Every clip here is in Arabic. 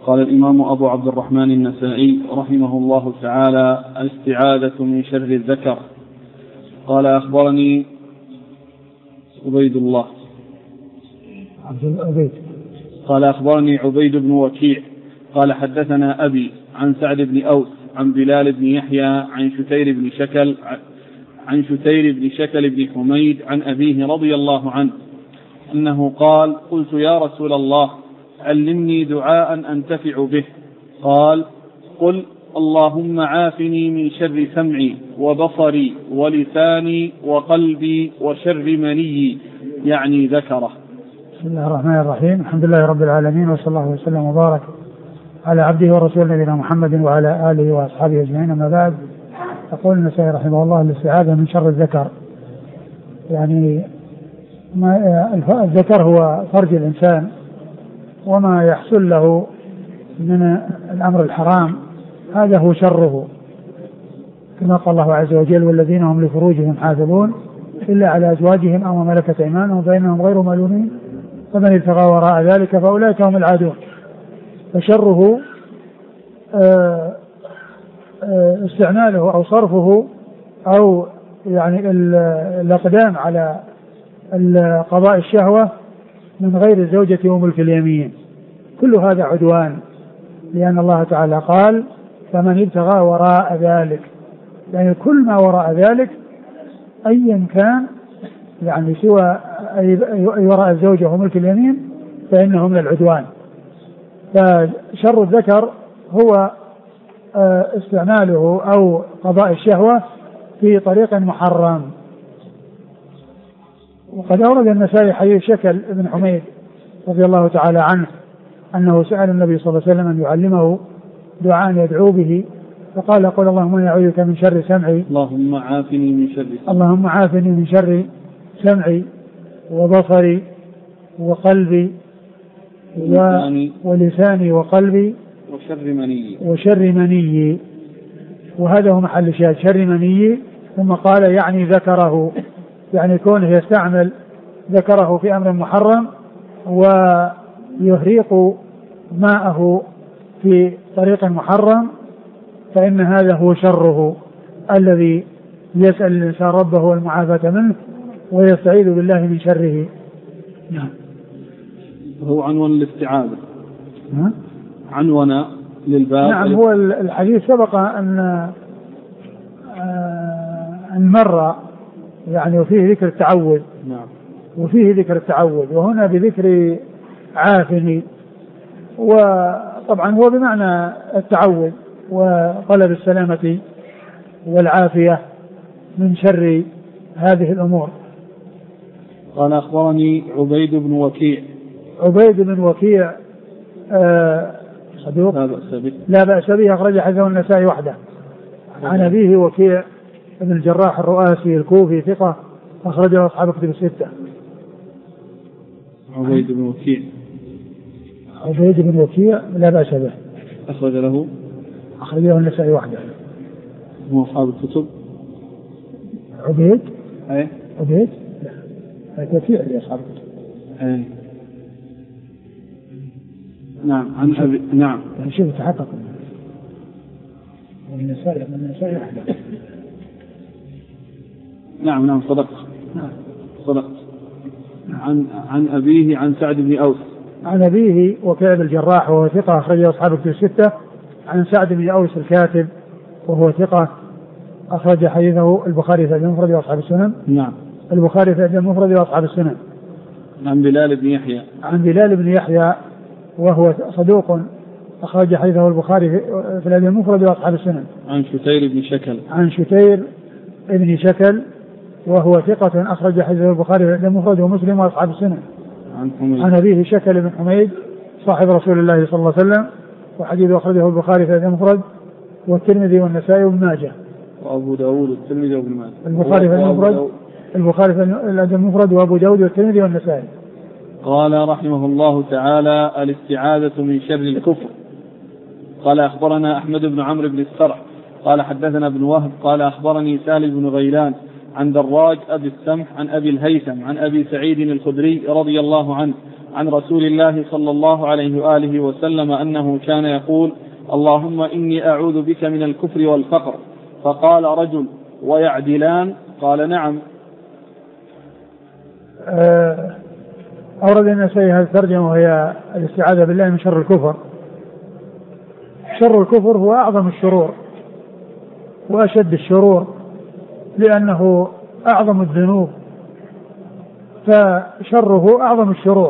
قال الإمام أبو عبد الرحمن النسائي رحمه الله تعالى: الاستعاذة من شر الذكر. قال أخبرني عبيد الله قال أخبرني عبيد بن وكيع قال حدثنا أبي عن سعد بن أوس عن بلال بن يحيى عن شتير بن شكل بن حميد عن أبيه رضي الله عنه أنه قال: قلت يا رسول الله علمني دعاء أنتفع به. قال: قل اللهم عافني من شر سمعي وبصري ولساني وقلبي وشر مني، يعني ذكره. بسم الله الرحمن الرحيم. الحمد لله رب العالمين، وصلى الله وسلم وبارك على عبده ورسوله نبينا محمد وعلى آله وأصحابه أجمعين. أما بعد، يقول النسائي رحمه الله: الاستعاذة من شر الذكر. يعني الذكر هو فرج الإنسان وما يحصل له من الأمر الحرام، هذا هو شره، كما قال الله عز وجل: والذين هم لفروجهم حافظون إلا على أزواجهم أو ما ملكت أيمانهم فإنهم غير ملومين فمن ابتغى وراء ذلك فأولئك هم العادون. فشره استعماله أو صرفه أو يعني الأقدام على قضاء الشهوة من غير الزوجة وملك اليمين، كل هذا عدوان، لأن الله تعالى قال: فمن ابتغى وراء ذلك، يعني كل ما وراء ذلك أيا كان، يعني سوى أي وراء الزوجة وملك اليمين فإنه من العدوان. فشر الذكر هو استعماله أو قضاء الشهوة في طريق محرم. وقد أورد النسائي حديث شكل بن حميد رضي الله تعالى عنه أنه سأل النبي صلى الله عليه وسلم أن يعلمه دعاء يدعو به، فقال: قل اللهم إني أعوذ بك من شر سمعي، اللهم عافني من شر سمعي، اللهم عافني من شر سمعي وبصري وقلبي ولساني وقلبي وشر مني. وهذا هو محل الشاهد، شر مني. ثم قال: يعني ذكره، يعني كونه يستعمل ذكره في أمر محرم ويهريق ماءه في طريق محرم، فإن هذا هو شره الذي يسأل الإنسان ربه المعافاة منه ويستعيذ بالله من شره. نعم. هو عنوان الاستعاذة، عنوان للباب. نعم. هو الحديث سبق أن مر يعني وفيه ذكر التعوذ. نعم. وفيه ذكر التعوذ، وهنا بذكر عافني، وطبعا هو بمعنى التعوذ وطلب السلامة والعافية من شر هذه الأمور. قال: أخبرني عبيد بن وكيع. عبيد بن وكيع صدوق لا بأس به، أخرج حديثه النسائي وحده. عن أبيه وكيع بن الجراح الرؤاسي الكوفي ثقة، أخرجه أصحاب كتب الستة. عبيد بن وكيع لا بأس به، أخرجه النسائي وحده. هو أصحاب الكتب. عبيد لا وكيع لأصحاب الكتب. نعم. عن أبي. نعم. شوف تحقق النسائي وحده. نعم صدقت. عن أبيه عن سعد بن أوس. عن أبيه وكيع بن الجراح وهو ثقة، أخرجه أصحاب الكتب الستة. عن سعد بن أوس الكاتب وهو ثقة، أخرج حديثه البخاري في المفرد وأصحاب السنن. نعم. البخاري في المفرد وأصحاب السنن. عن بلال بن يحيى وهو صدوق، أخرج حديثه البخاري في الأدب المفرد وأصحاب السنن. عن شتير بن شكل وهو ثقة، أخرج حديثه البخاري في الأدب المفرد ومسلم وأصحاب السنن. عن أبيه شكل بن حميد صاحب رسول الله صلى الله عليه وسلم، وحديثه أخرجه البخاري في الأدب المفرد والترمذي والنسائي وابن ماجه وأبو داود والترمذي وابن ماجه. البخاري في الأدب المفرد وأبو داود والترمذي والنسائي. قال رحمه الله تعالى: الاستعاذة من شر الكفر. قال: أخبرنا أحمد بن عمرو بن السرح قال حدثنا ابن وهب قال: أخبرني سالم بن غيلان عن دراج أبي السمح عن أبي الهيثم عن أبي سعيد الخدري رضي الله عنه عن رسول الله صلى الله عليه وآله وسلم أنه كان يقول: اللهم إني أعوذ بك من الكفر والفقر. فقال رجل: ويعدلان؟ قال: نعم. أورد النسائي هذه الترجمة وهي الاستعاذة بالله من شر الكفر. شر الكفر هو أعظم الشرور وأشد الشرور، لأنه أعظم الذنوب، فشره أعظم الشرور.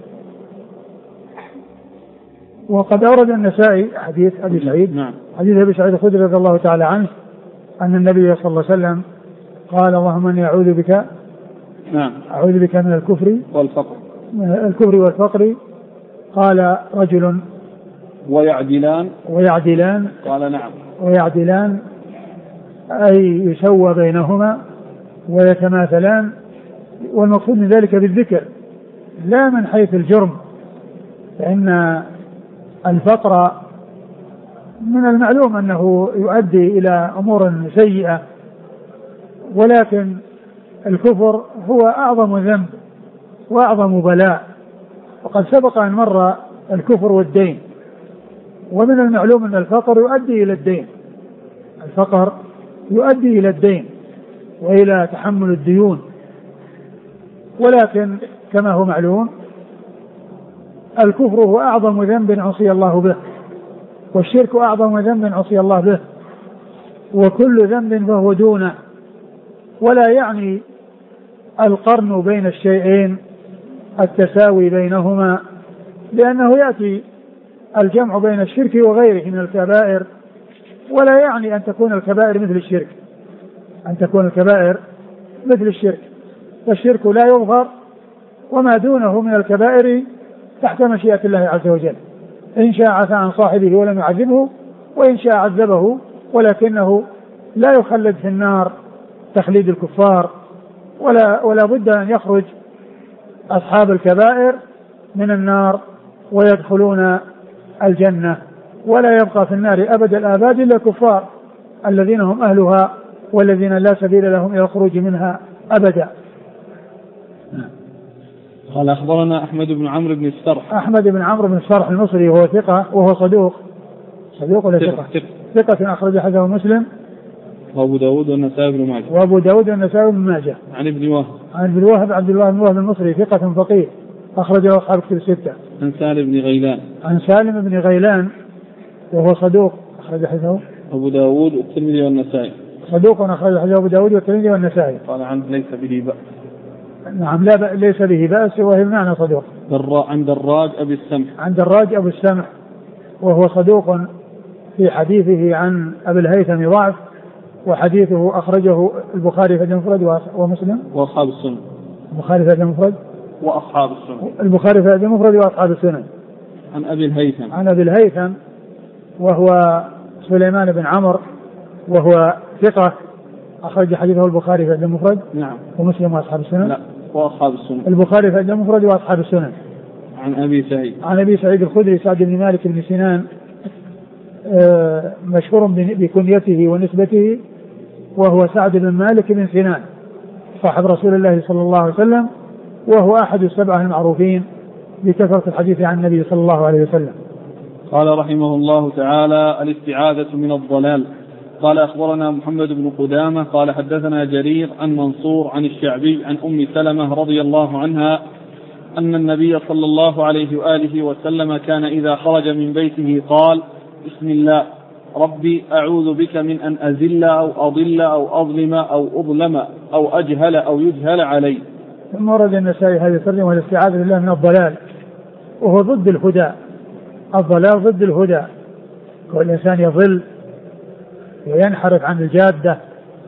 وقد أورد النسائي حديث أبي سعيد، نعم. حديث أبي سعيد الخدري رضي الله تعالى عنه أن النبي صلى الله عليه وسلم قال: اللهم إني أعوذ بك، نعم، أعوذ بك من الكفر والفقر. قال رجل: ويعدلان؟ قال: نعم. ويعدلان أي يسوى بينهما ويتماثلان، والمقصود من ذلك بالذكر لا من حيث الجرم، فإن الفقر من المعلوم أنه يؤدي إلى أمور سيئة، ولكن الكفر هو أعظم ذنب وأعظم بلاء. وقد سبق أن مر الكفر والدين، ومن المعلوم أن الفقر يؤدي إلى الدين، الفقر يؤدي إلى الدين وإلى تحمل الديون، ولكن كما هو معلوم الكفر هو أعظم ذنب عصي الله به، والشرك أعظم ذنب عصي الله به، وكل ذنب فهو دونه. ولا يعني القرن بين الشيئين التساوي بينهما، لأنه يأتي الجمع بين الشرك وغيره من الكبائر، ولا يعني أن تكون الكبائر مثل الشرك، أن تكون الكبائر مثل الشرك، فالشرك لا يغفر، وما دونه من الكبائر تحت مشيئة الله عز وجل، إن شاء عفى عن صاحبه ولم يعذبه، وإن شاء عذبه، ولكنه لا يخلد في النار تخليد الكفار، ولا بد أن يخرج أصحاب الكبائر من النار ويدخلون الجنة، ولا يبقى في النار أبد الآباد إلا الكفار الذين هم أهلها والذين لا سبيل لهم إلى الخروج منها أبدا. قال: أخبرنا أحمد بن عمرو بن السرح. أحمد بن عمرو بن السرح المصري، وهو ثقة، وهو صدوق ولا ثقة أخرج حديثه مسلم وأبو داود والنسائي بن ماجه. عن ابن وهب عبد الله بن وهب المصري، ثقة فقيه، أخرجه أصحاب الكتب الستة. عن سالم بن غيلان وهو صدوق، أخرج حديثه أبو داود والترمذي والنسائي. صدوق أخرج حديثه أبو داود والترمذي والنسائي. قال: عنه ليس به بأس. نعم، ليس به بأس، وهي بمعنى صدوق. عن دراج أبي السمح وهو صدوق في حديثه عن أبي الهيثم ضعف، وحديثه أخرجه البخاري في المفرد ومسلم وأصحاب السنن. البخاري في المفرد وأصحاب السنن. عن أبي الهيثم وهو سليمان بن عمرو، وهو ثقة، أخرج حديثه البخاري في المفرد. نعم. ومسلم وأصحاب السنن. لا، وأصحاب السنن. البخاري في المفرد وأصحاب السنن. عن أبي سعيد الخدري سعد بن مالك بن سنان، مشهور بكنيته ونسبته، وهو سعد بن مالك بن سنان صاحب رسول الله صلى الله عليه وسلم، وهو أحد السبعة المعروفين بكثرة الحديث عن النبي صلى الله عليه وسلم. قال رحمه الله تعالى: الاستعاذة من الضلال. قال: أخبرنا محمد بن قدامة قال: حدثنا جرير عن منصور عن الشعبي عن أم سلمة رضي الله عنها أن النبي صلى الله عليه وآله وسلم كان إذا خرج من بيته قال: بسم الله ربي أعوذ بك من أن أزل أو أضل أو أظلم أو أظلم أو أجهل أو يجهل علي. ثم ورد النسائي هذه الترجمة: والاستعاذة بالله من الضلال، وهو ضد الهدى. الضلال ضد الهدى، والإنسان يضل وينحرف عن الجادة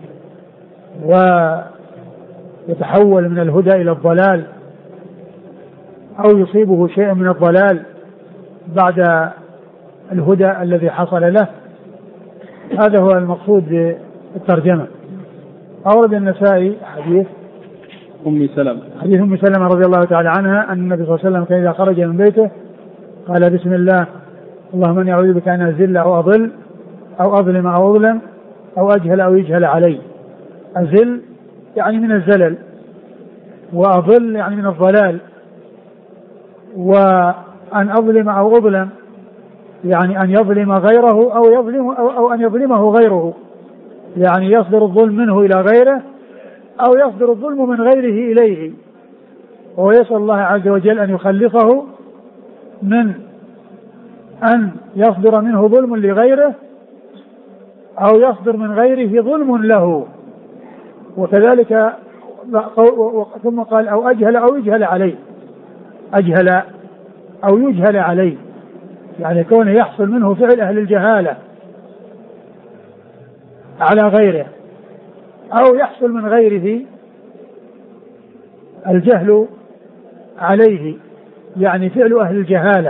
ويتحول من الهدى إلى الضلال، أو يصيبه شيء من الضلال بعد الهدى الذي حصل له. هذا هو المقصود بالترجمة. أورد النسائي حديث أم سلمة رضي الله تعالى عنها أن النبي صلى الله عليه وسلم كان إذا خرج من بيته قال: بسم الله اللهم إني أعوذ بك أن أزل أو أضل أو أظلم أو أظلم أو أجهل أو يجهل علي. أزل يعني من الزلل، وأضل يعني من الضلال، وأن أظلم أو أظلم يعني أن يظلم غيره أو أن يظلمه غيره، يعني يصدر الظلم منه إلى غيره أو يصدر الظلم من غيره إليه، ويسأل الله عز وجل أن يخلصه من أن يصدر منه ظلم لغيره أو يصدر من غيره ظلم له. وكذلك ثم قال أو أجهل أو يجهل عليه، أجهل أو يجهل عليه، يعني كونه يحصل منه فعل أهل الجهالة على غيره، أو يحصل من غيره الجهل عليه، يعني فعل أهل الجهالة.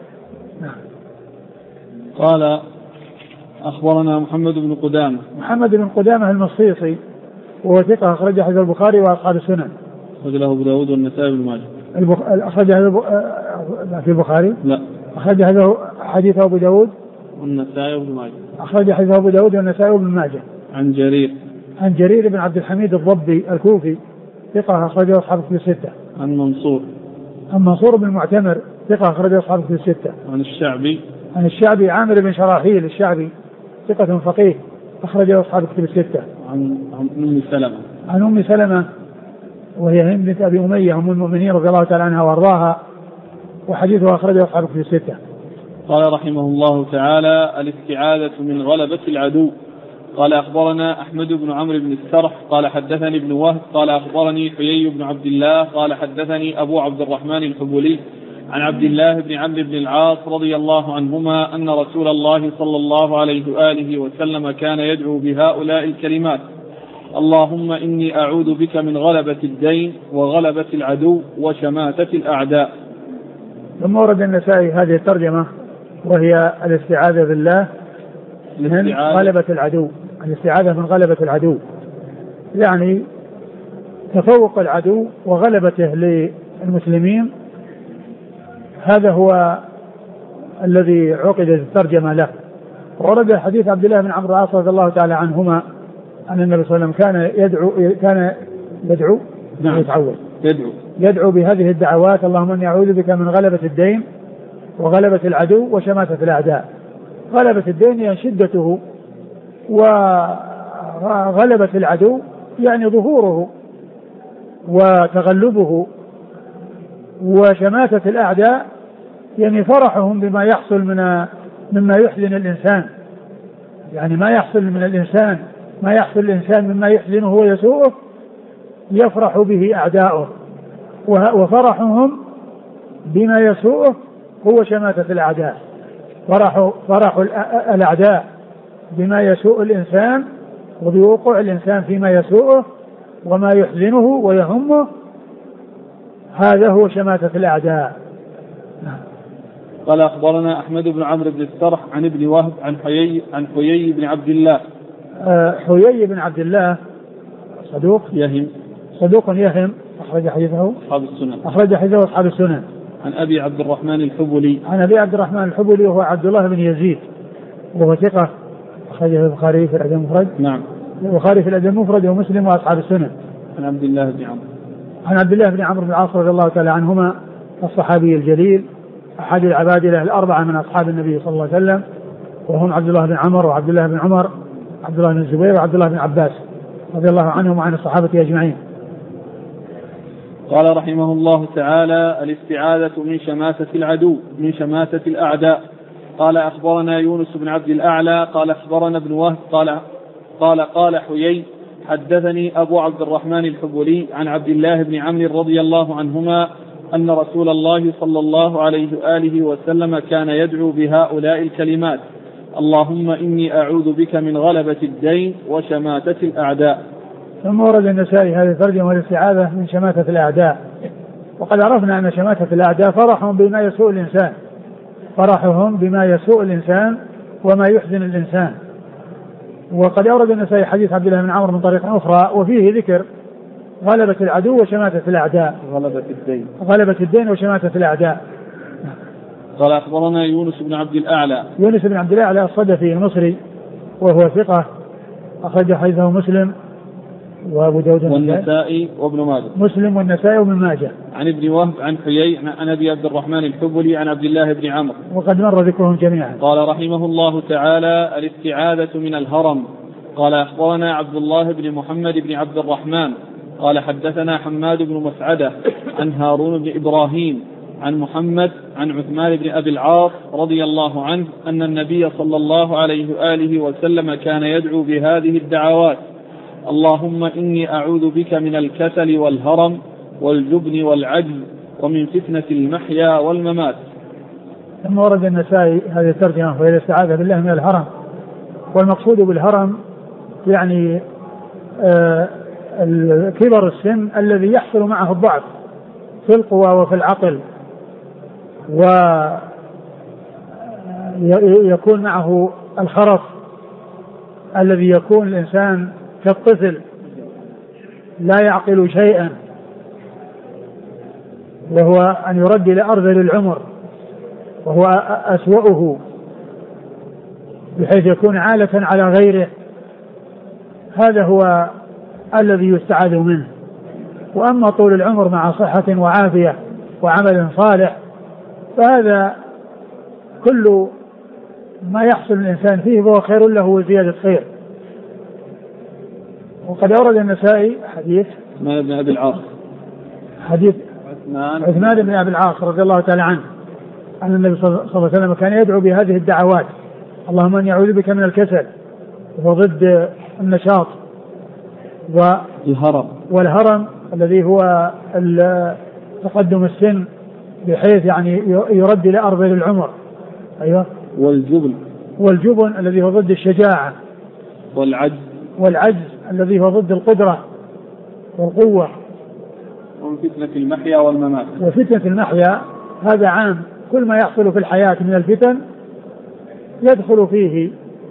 قال أخبرنا محمد بن قدامة. محمد بن قدامة المصيصي وهو ثقة، أخرج حديث البخاري وأصحاب السنن. أخرج له أبو داود والنسائي بن ماجه. أخرج في البخاري؟ لا. أخرج حديث أبو داود والنسائي بن ماجه. أخرج حديث أبو داود والنسائي بن ماجه. عن جرير بن عبد الحميد الضبي الكوفي ثقة، أخرجه أصحاب الكتب الستة. عن منصور بن المعتمر ثقة، أخرجه أصحاب الكتب الستة. عن الشعبي عامر بن شراحيل الشعبي ثقة فقيه، أخرجه أصحاب الكتب الستة. عن أم سلمة وهي هند بنت أبي أمية أم المؤمنين رضي الله تعالى عنها وأرضاها، وحديثها أخرجه أصحاب الكتب الستة. قال رحمه الله تعالى: الاستعاذة من غلبة العدو. قال أخبرنا أحمد بن عمرو بن السرح قال حدثني ابن وهب قال أخبرني حيي بن عبد الله قال حدثني أبو عبد الرحمن الحبولي عن عبد الله بن عمرو بن العاص رضي الله عنهما أن رسول الله صلى الله عليه وآله وسلم كان يدعو بهؤلاء الكلمات: اللهم إني أعوذ بك من غلبة الدين وغلبة العدو وشماتة الأعداء. ثم ورد النسائي هذه الترجمة وهي الاستعاذة بالله من غلبة العدو، الاستعاذة من غلبة العدو يعني تفوق العدو وغلبته للمسلمين، هذا هو الذي عقدت الترجمة له. ورد حديث عبد الله بن عمرو بن العاص رضي الله تعالى عنهما أن النبي صلى الله عليه وسلم كان يدعو بهذه الدعوات: اللهم إني أعوذ بك من غلبة الدين وغلبة العدو وشماتة الأعداء. غلبة الدين يعني شدته، وغلبة العدو يعني ظهوره وتغلبه، وشماتة الأعداء يعني فرحهم بما يحصل مما يحزن الإنسان، يعني ما يحصل من الإنسان، ما يحصل الإنسان مما يحزنه ويسوءه يفرح به أعداؤه، وفرحهم بما يسوءه هو شماتة الأعداء. فرح الأعداء بما يسوء الإنسان وبوقوع الإنسان فيما يسوءه وما يحزنه ويهمه، هذا هو شماتة الأعداء. قال أخبرنا أحمد بن عمرو بن السرح عن ابن وهب عن حيي بن عبد الله. حيي بن عبد الله صدوق يهم أخرج حديثه أصحاب السنن. عن أبي عبد الرحمن الحبولي وهو عبد الله بن يزيد وهو ثقة، أخرجه البخاري في الأدب المفرد. نعم. البخاري في الأدب المفرد ومسلم وأصحاب السنن. عن عبد الله بن عمرو بن العاص رضي الله تعالى عنهما الصحابي الجليل أحد العبادلة الأربعة من أصحاب النبي صلى الله عليه وسلم، وهم عبد الله بن عمر وعبد الله بن عمر عبد الله بن الزبير وعبد الله بن عباس رضي الله عنهم وعن الصحابة أجمعين. قال رحمه الله تعالى: الاستعاذة من شماتة العدو من شماتة الأعداء. قال أخبرنا يونس بن عبد الأعلى قال أخبرنا ابن وهب قال حيي حدثني أبو عبد الرحمن الحبولي عن عبد الله بن عمرو رضي الله عنهما أن رسول الله صلى الله عليه وآله وسلم كان يدعو بهؤلاء الكلمات: اللهم إني أعوذ بك من غلبة الدين وشماتة الأعداء. ثم ورد النسائي هذه الترجمة والاستعاذة من شماتة الأعداء. وقد عرفنا أن شماتة الأعداء فرحهم بما يسوء الإنسان وما يحزن الإنسان. وقد أورد النسائي حديث عبد الله بن عمرو من طريق أخرى وفيه ذكر غلبة العدو وشماتة الأعداء. غلبة الدين وشماتة الأعداء. قال أخبرنا يونس بن عبد الأعلى الصدفي المصري وهو ثقة، أخرج حديثه مسلم وأبو داود والنسائي وابن ماجه. مسلم والنسائي وابن ماجه. عن ابن وهب عن حيي عن أبي عبد الرحمن الحبلي عن عبد الله بن عمرو وقد مر ذكرهم جميعا. قال رحمه الله تعالى: الاستعاذة من الهرم. قال أخبرنا عبد الله بن محمد بن عبد الرحمن قال حدثنا حماد بن مسعدة عن هارون بن إبراهيم عن محمد عن عثمان بن أبي العاص رضي الله عنه أن النبي صلى الله عليه وآله وسلم كان يدعو بهذه الدعوات: اللهم إني أعوذ بك من الكسل والهرم والجبن والعجز ومن فتنة المحيا والممات. ثم ورد النسائي هذه الترجمة وهي الاستعاذة بالله من الهرم. والمقصود بالهرم يعني كبر السن الذي يحصل معه الضعف في القوى وفي العقل، ويكون معه الخرف الذي يكون الإنسان كالطفل لا يعقل شيئا، وهو أن يرد إلى أرذل العمر وهو أسوأه، بحيث يكون عالة على غيره. هذا هو الذي يستعاذ منه. وأما طول العمر مع صحة وعافية وعمل صالح فهذا كل ما يحصل الإنسان فيه فهو خير له وزيادة خير. وقد أورد النسائي حديث عثمان بن أبي العاص، حديث عثمان بن أبي العاص رضي الله تعالى عنه أن النبي صلى الله عليه وسلم كان يدعو بهذه الدعوات: اللهم إني أعوذ بك من الكسل وهو ضد النشاط، والهرم الذي هو تقدم السن بحيث يعني يرد إلى أرذل العمر. أيوة. والجبن الذي هو ضد الشجاعة، والعجز الذي هو ضد القدرة والقوة، ومن فتنة المحيا والممات. وفتنة المحيا هذا عام، كل ما يحصل في الحياة من الفتن يدخل فيه،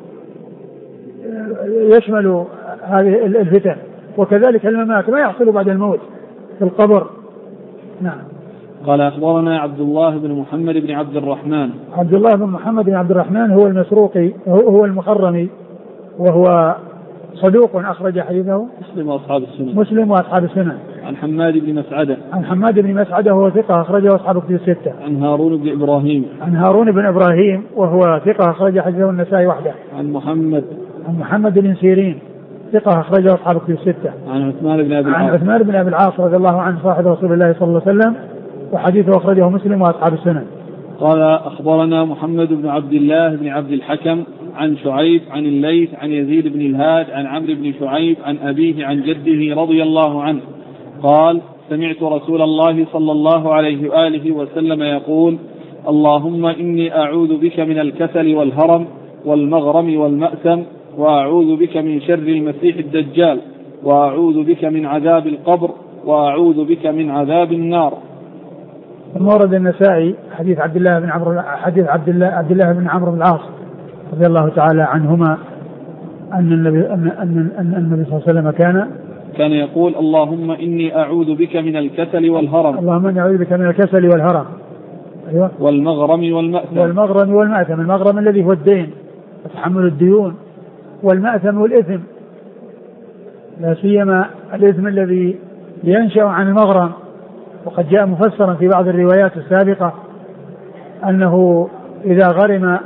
يشمل هذه الفتن، وكذلك الممات ما يحصل بعد الموت في القبر. نعم. قال أخبرنا عبد الله بن محمد بن عبد الرحمن. عبد الله بن محمد بن عبد الرحمن هو المسروقي، هو المخرمي، وهو صدوق أخرج حديثه مسلم وأصحاب السنن. عن حماد بن مسعدة. عن حماد بن مسعدة وهو ثقة أخرجه أصحاب كتب الستة. عن هارون بن إبراهيم. عن هارون بن إبراهيم وهو ثقة أخرج حديثه النسائي وحده. عن محمد بن سيرين ثقة أخرجه أصحاب كتب الستة. عن عثمان بن أبي العاص. عن عثمان بن أبي العاص رضي الله عنه صاحب رسول الله صلى الله عليه وسلم، وحديثه أخرجه مسلم وأصحاب السنن. قال أخبرنا محمد بن عبد الله بن عبد الحكم عن شعيب عن الليث عن يزيد بن الهاد عن عمرو بن شعيب عن أبيه عن جده رضي الله عنه قال: سمعت رسول الله صلى الله عليه وآله وسلم يقول: اللهم إني أعوذ بك من الكسل والهرم والمغرم والمأثم، وأعوذ بك من شر المسيح الدجال، وأعوذ بك من عذاب القبر، وأعوذ بك من عذاب النار. ثم ورد النسائي حديث عبد الله بن عمرو بن العاص رضي الله تعالى عنهما أن النبي صلى الله عليه وسلم كان يقول: اللهم إني أعوذ بك من الكسل والهرم. اللهم إني أعوذ بك من الكسل والهرم. أيوة. والمغرم والمأثم. المغرم الذي هو الدين وتحمل الديون، والمأثم والإثم، لا سيما الإثم الذي ينشأ عن المغرم. وقد جاء مفسرا في بعض الروايات السابقة أنه إذا غرم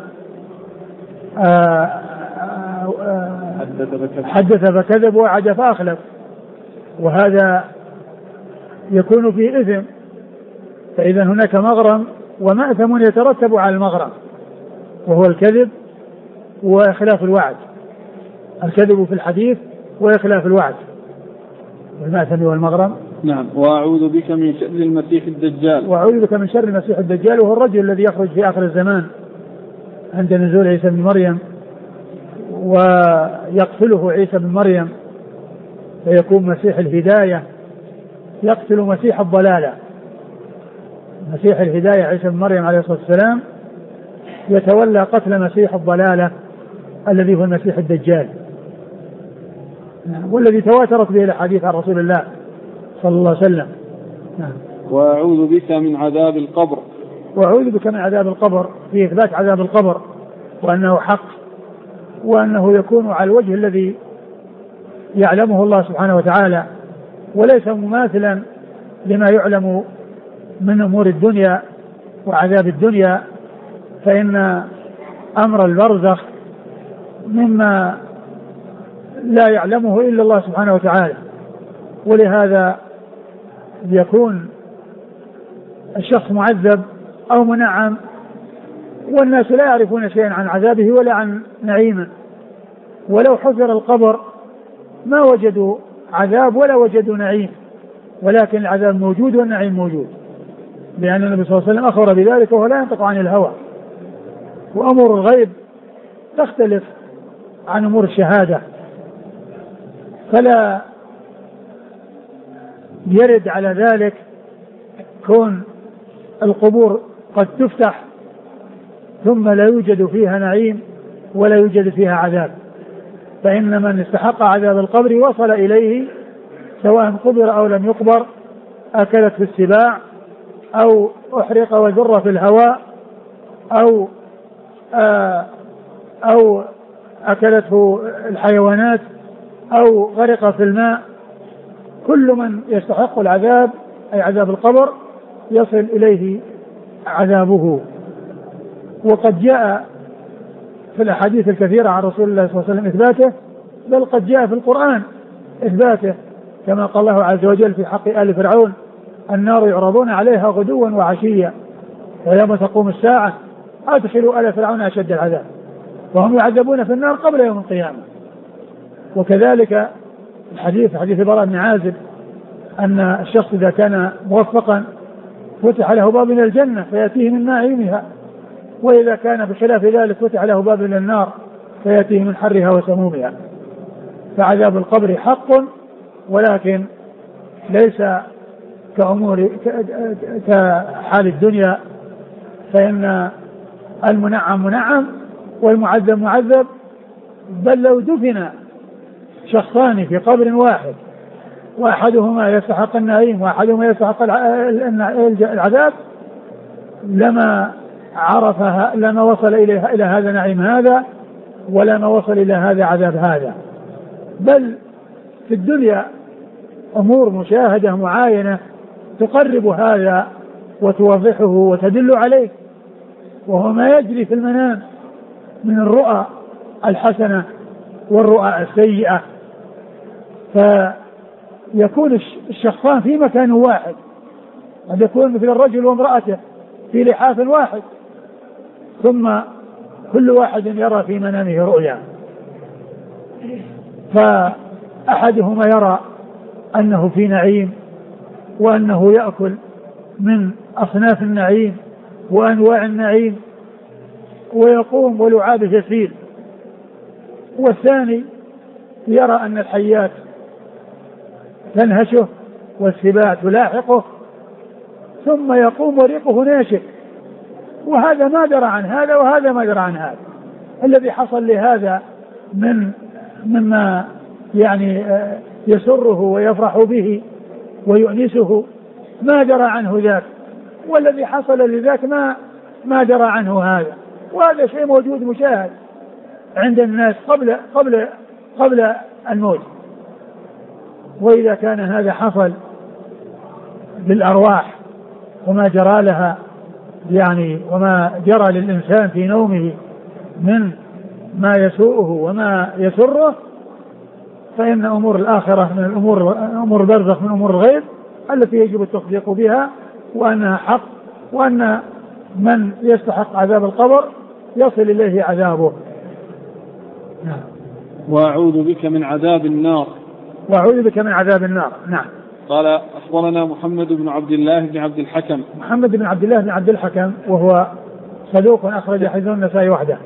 حدث فكذب وعد فأخلف، وهذا يكون فيه إثم. فإذا هناك مغرم ومأثم يترتب على المغرم، وهو الكذب وإخلاف الوعد، الكذب في الحديث وإخلاف الوعد، والمأثم والمغرم. نعم. وأعوذ بك من شر المسيح الدجال. وأعوذ بك من شر المسيح الدجال، وهو الرجل الذي يخرج في آخر الزمان عند نزول عيسى بن مريم، ويقتله عيسى بن مريم فيكون مسيح الهداية يقتل مسيح الضلالة. مسيح الهداية عيسى بن مريم عليه الصلاة والسلام يتولى قتل مسيح الضلالة الذي هو المسيح الدجال، والذي تواترت به الحديث عن رسول الله صلى الله عليه وسلم. وأعوذ بك من عذاب القبر. وأعوذ بك من عذاب القبر، في إثبات عذاب القبر وأنه حق، وأنه يكون على الوجه الذي يعلمه الله سبحانه وتعالى، وليس مماثلا لما يعلم من أمور الدنيا وعذاب الدنيا، فإن أمر البرزخ مما لا يعلمه إلا الله سبحانه وتعالى، ولهذا يكون الشخص معذب أو منعم والناس لا يعرفون شيئا عن عذابه ولا عن نعيمه. ولو حفر القبر ما وجدوا عذاب ولا وجدوا نعيم، ولكن العذاب موجود والنعيم موجود، لأن النبي صلى الله عليه وسلم أخبر بذلك وهو لا ينطق عن الهوى. وأمور الغيب تختلف عن أمور الشهادة، فلا يرد على ذلك كون القبور قد تفتح ثم لا يوجد فيها نعيم ولا يوجد فيها عذاب، فإن من استحق عذاب القبر وصل إليه سواء قبر أو لم يقبر، أكلت في السباع أو أحرق وذر في الهواء أو أكلته الحيوانات أو غرق في الماء، كل من يستحق العذاب أي عذاب القبر يصل إليه عذابه. وقد جاء في الأحاديث الكثيرة عن رسول الله صلى الله عليه وسلم إثباته، بل قد جاء في القرآن إثباته، كما قال الله عز وجل في حق آل فرعون: النار يعرضون عليها غدوا وعشيا ويوم تقوم الساعة أدخلوا آل فرعون أشد العذاب وهم يعذبون في النار قبل يوم القيامة. وكذلك الحديث حديث البراء بن عازب أن الشخص إذا كان موفقا فتح له باب من الجنة فيأتيه من نعيمها، وإذا كان بخلاف ذلك فتح له باب من النار فيأتيه من حرها وسمومها. فعذاب القبر حق، ولكن ليس كحال الدنيا، فإن المنعم منعم والمعذب معذب. بل لو دفن شخصان في قبر واحد وأحدهما يستحق النعيم وأحدهما يستحق العذاب لما عرفها، لما وصل إلى هذا نعيم هذا ولا ما وصل إلى هذا عذاب هذا. بل في الدنيا أمور مشاهدة معاينة تقرب هذا وتوضحه وتدل عليه، وهو ما يجري في المنام من الرؤى الحسنة والرؤى السيئة. فيكون الشخصان في مكان واحد، قد يكون مثل الرجل وامرأته في لحاف واحد، ثم كل واحد يرى في منامه رؤيا، فأحدهما يرى أنه في نعيم وأنه يأكل من أصناف النعيم وأنواع النعيم ويقوم ولعابه يسيل، والثاني يرى أن الحيات تنهشه والسباع تلاحقه، ثم يقوم وريقه ناشف، وهذا ما درى عن هذا وهذا ما درى عن هذا. الذي حصل لهذا مما يعني يسره ويفرح به ويؤنسه ما درى عنه ذاك، والذي حصل لذاك ما درى عنه هذا. وهذا شيء موجود مشاهد عند الناس قبل الموت. وإذا كان هذا حصل بالأرواح وما جرى لها يعني وما جرى للإنسان في نومه من ما يسوءه وما يسره، فإن أمور الآخرة من أمور البرزخ من أمور الغيب التي يجب التصديق بها وأنها حق، وأن من يستحق عذاب القبر يصل إليه عذابه. وأعوذ بك من عذاب النار. وأعوذ بك من عذاب النار. نعم. قال أخبرنا محمد بن عبد الله بن عبد الحكم. محمد بن عبد الله بن عبد الحكم وهو صدوق أخرج حديثه النسائي وحده.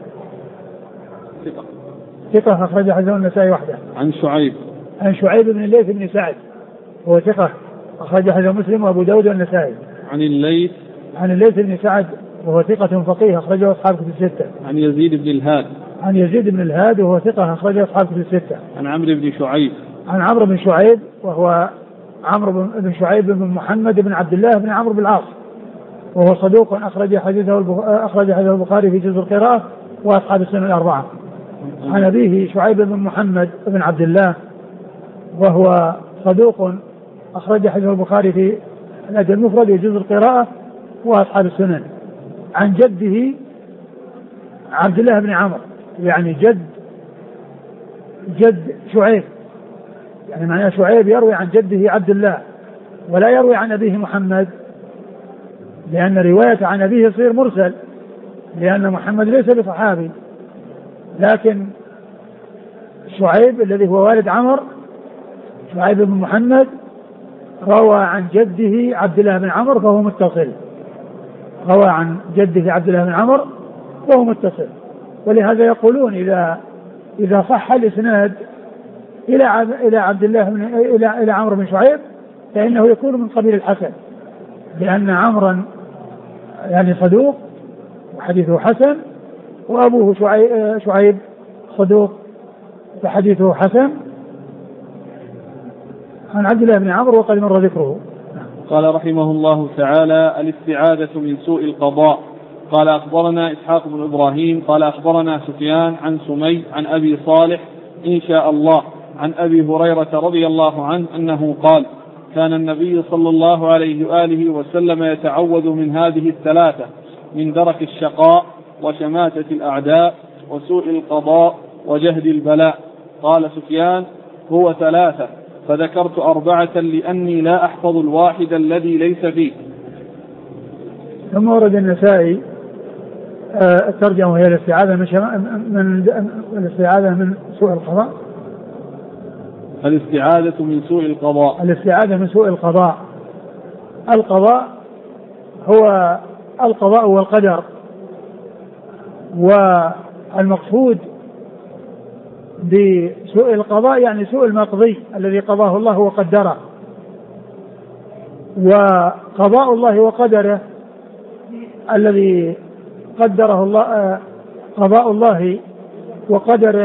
ثقة أخرج حديثه النسائي وحده. عن شعيب بن الليث بن سعد وهو ثقة أخرج حديثه مسلم وأبو داود والنسائي. عن الليث بن سعد وهو ثقة فقيه أخرجه أصحاب كتب الستة. عن يزيد بن الهاد وهو ثقة أخرجه أصحاب كتب الستة. عن عمرو بن شعيب وهو عمرو بن شعيب بن محمد بن عبد الله بن عمرو بن العاص وهو صدوق أخرج حديثه البخاري في جزء القراءة وأصحاب السنن الأربعة. عن أبيه شعيب بن محمد بن عبد الله وهو صدوق أخرج حديث البخاري في الأدب المفرد وجزء القراءة وأصحاب السنن. عن جده عبد الله بن عمرو، يعني جد شعيب، يعني معناه شعيب يروي عن جده عبد الله ولا يروي عن أبيه محمد، لأن رواية عن أبيه يصير مرسل، لأن محمد ليس بصحابي، لكن شعيب الذي هو والد عمر، شعيب بن محمد، روى عن جده عبد الله بن عمرو فهو متصل، روى عن جده عبد الله بن عمرو فهو متصل. ولهذا يقولون إذا صح الإسناد إلى عبد الله إلى عمرو بن شعيب فإنه يكون من قبيل الحسن، لأن عمرا يعني صدوق وحديثه حسن، وأبوه شعيب صدوق فحديثه حسن، عن عبد الله بن عمرو وقد مر ذكره. قال رحمه الله تعالى: الاستعاذة من سوء القضاء. قال أخبرنا إسحاق بن إبراهيم قال أخبرنا سفيان عن سمي عن أبي صالح إن شاء الله عن أبي هريرة رضي الله عنه أنه قال: كان النبي صلى الله عليه وآله وسلم يتعوذ من هذه الثلاثة: من درك الشقاء وشماتة الأعداء وسوء القضاء وجهد البلاء. قال سفيان: هو ثلاثة، فذكرت أربعة لأني لا أحفظ الواحد الذي ليس فيه. ثم ورد النسائي الترجمة هي الاستعاذة من سوء القضاء. الاستعاذة من سوء القضاء. الاستعاذة من سوء القضاء. القضاء هو القضاء والقدر، والمقصود بسوء القضاء يعني سوء المقضي الذي قضاه الله وقدره. وقضاء الله وقدره الذي قدره الله، قضاء الله وقدره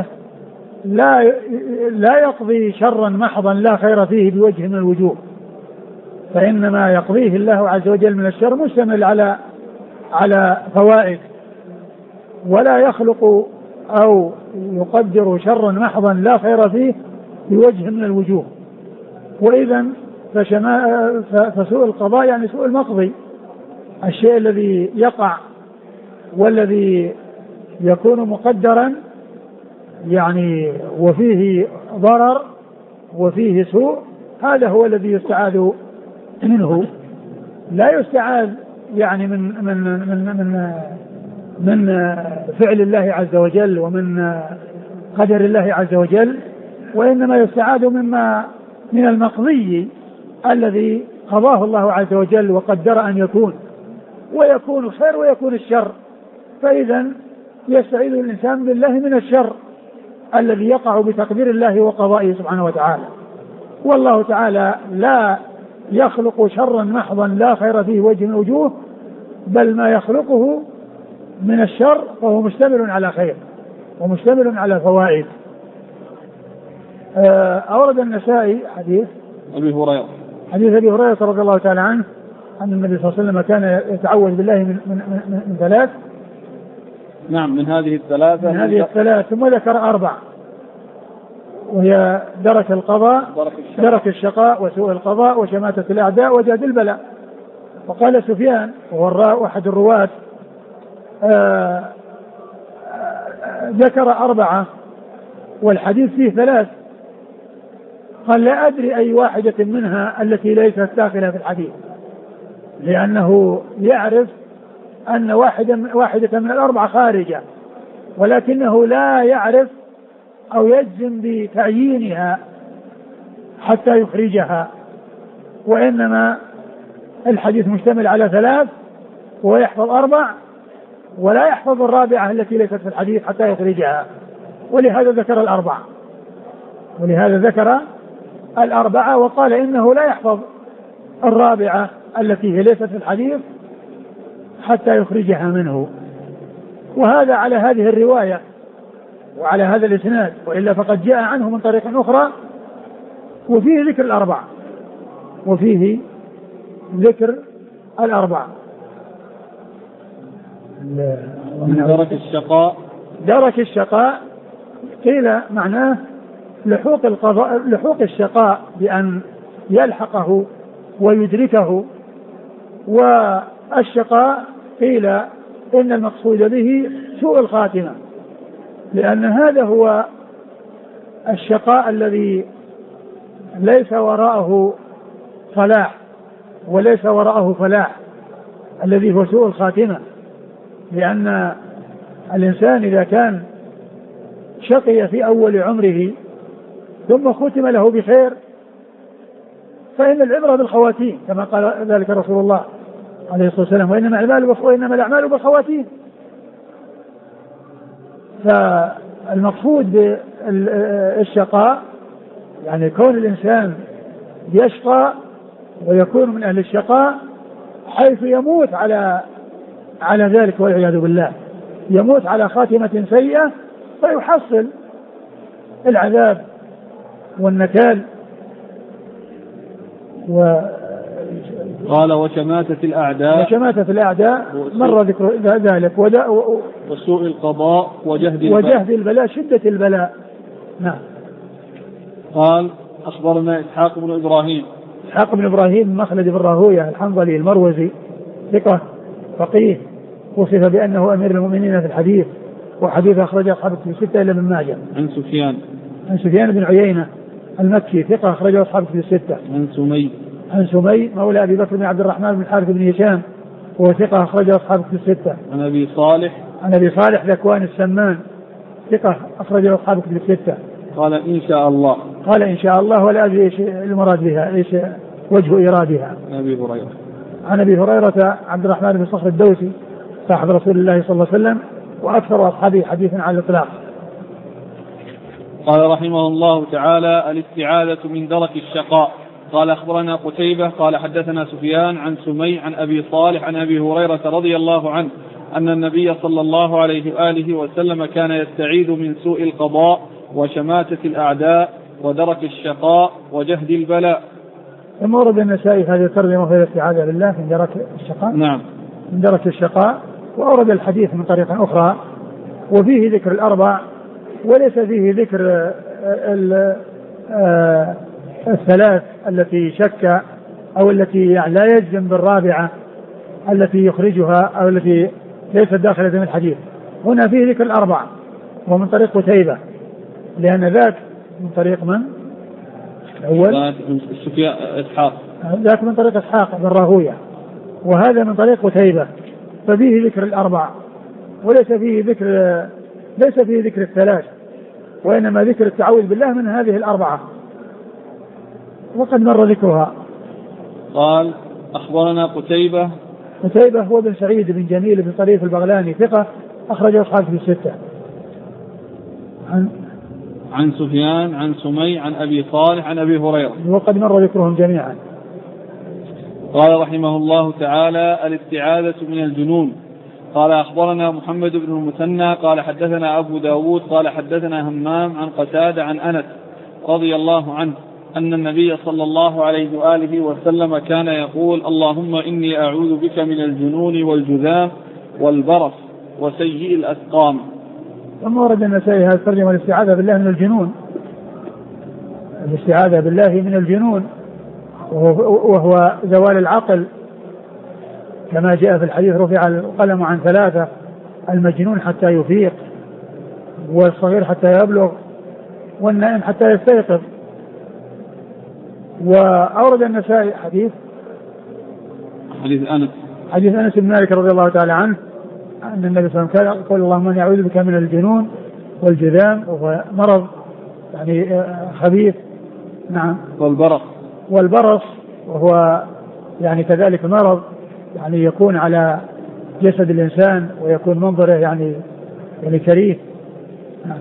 لا يقضي شرا محضا لا خير فيه بوجه من الوجوه، فإنما يقضيه الله عز وجل من الشر مشتمل على فوائد، ولا يخلق أو يقدر شرا محضا لا خير فيه بوجه من الوجوه. وإذا فسوء القضاء يعني سوء المقضي، الشيء الذي يقع والذي يكون مقدرا يعني وفيه ضرر وفيه سوء، هذا هو الذي يستعاذ منه. لا يستعاذ يعني من فعل الله عز وجل ومن قدر الله عز وجل، وإنما يستعاذ من المقضي الذي قضاه الله عز وجل وقدر أن يكون، ويكون الخير ويكون الشر. فإذا يستعيذ الإنسان بالله من الشر الذي يقع بتقدير الله وقضائه سبحانه وتعالى. والله تعالى لا يخلق شرا محضا لا خير فيه وجه من وجوه، بل ما يخلقه من الشر فهو مشتمل على خير ومشتمل على فوائد. أورد النسائي حديث أبي هريرة رضي الله تعالى عنه أن النبي صلى الله عليه وسلم كان يتعوذ بالله من ثلاث. نعم، من هذه الثلاث ثم ذكر أربع، وهي درك القضاء، درك الشقاء وسوء القضاء وشماتة الأعداء وجهد البلاء. وقال سفيان وهو أحد الرواة ذكر أربعة والحديث فيه ثلاث، قال لا أدري أي واحدة منها التي ليست داخلة في الحديث، لأنه يعرف أن واحدة من الأربعة خارجة، ولكنه لا يعرف أو يجزم بتعيينها حتى يخرجها، وإنما الحديث مشتمل على ثلاث ويحفظ أربع ولا يحفظ الرابعة التي ليست في الحديث حتى يخرجها، ولهذا ذكر الأربعة وقال إنه لا يحفظ الرابعة التي هي ليست في الحديث حتى يخرجها منه. وهذا على هذه الرواية وعلى هذا الإسناد، وإلا فقد جاء عنه من طريق أخرى وفيه ذكر الأربعة. من درك الشقاء قيل معناه لحوق الشقاء بأن يلحقه ويدركه. والشقاء قيل إن المقصود به سوء الخاتمة، لأن هذا هو الشقاء الذي ليس وراءه صلاح وليس وراءه فلاح، الذي هو سوء الخاتمة. لأن الإنسان إذا كان شقي في أول عمره ثم ختم له بخير فإن العبرة بالخواتيم، كما قال ذلك رسول الله عليه الصلاة والسلام: وإنما الأعمال بالخواتيم. فالمقصود بالشقاء يعني كون الإنسان يشقى ويكون من أهل الشقاء حيث يموت على ذلك والعياذ بالله، يموت على خاتمة سيئة فيحصل العذاب والنكال. قال وشماتة الأعداء مر ذكر ذلك، وسوء القضاء وجهد البلاء، شدة البلاء. نعم. قال أخبرنا إسحاق بن إبراهيم مخلد بن راهوية الحنظلي المروزي، ثقة فقيه، وصف بأنه أمير المؤمنين في الحديث، وحديث أخرجه أصحاب الكتب الستة إلا من ماجه. عن سفيان بن عيينة المكي، ثقة أخرجه أصحاب الكتب الستة. عن سمي مولى أبي بكر بن عبد الرحمن بن الحارث بن هشام، وهو ثقة أخرجه أصحاب الكتب الستة. عن أبي صالح ذكوان السمان، ثقة أخرجه أصحاب الكتب الستة. قال إن شاء الله ولا أدري إيش المراد بها، إيش وجه إيرادها. عن أبي هريرة عبد الرحمن بن صخر الدوسي صاحب رسول الله صلى الله عليه وسلم، وأكثر أصحابه حديثا على الإطلاق. قال رحمه الله تعالى: الاستعاذة من درك الشقاء. قال أخبرنا قتيبة قال حدثنا سفيان عن سمي عن أبي صالح عن أبي هريرة رضي الله عنه أن النبي صلى الله عليه وآله وسلم كان يستعيذ من سوء القضاء وشماتة الأعداء ودرك الشقاء وجهد البلاء. ثم ورد النسائي هذه الترجمة في الاستعاذة بالله من درك الشقاء. نعم، من درك الشقاء. وأورد الحديث من طريقة أخرى وفيه ذكر الأربع وليس فيه ذكر الثلاث التي شك أو التي لا يجزم بالرابعة التي يخرجها أو التي ليست داخلة من الحديث. هنا فيه ذكر الأربع ومن طريق قتيبة، لأن ذاك من طريق من؟ الأول ذاك من طريق إسحاق بن راهوية، وهذا من طريق قتيبة، ففيه ذكر الأربع وليس فيه ذكر الثلاث، وإنما ذكر التعوذ بالله من هذه الأربعة وقد مر ذكرها. قال أخبرنا قتيبة هو بن سعيد بن جميل بن طريف البغلاني، ثقة أخرجه أصحاب في الستة. عن سفيان عن سمي عن أبي صالح عن أبي هريرة وقد مر ذكرهم جميعا. قال رحمه الله تعالى: الاستعاذة من الجنون. قال أخبرنا محمد بن المثنى قال حدثنا أبو داود قال حدثنا همام عن قتادة عن أنس رضي الله عنه أن النبي صلى الله عليه وآله وسلم كان يقول: اللهم إني أعوذ بك من الجنون والجذام والبرص وسيء الأسقام. ثم ورد النسائي هذا الترجمة: الاستعاذة بالله من الجنون. الاستعاذة بالله من الجنون وهو زوال العقل، كما جاء في الحديث: رفع القلم عن ثلاثة: المجنون حتى يفيق، والصغير حتى يبلغ، والنائم حتى يستيقظ. وأورد النسائي حديث أنس بن مالك رضي الله تعالى عنه أن النبي صلى الله عليه وسلم قال: اللهم إني أعوذ بك من الجنون والجذام، وهو مرض يعني خبيث. نعم. والبرص وهو يعني كذلك مرض يعني يكون على جسد الإنسان ويكون منظره يعني كريه. نعم.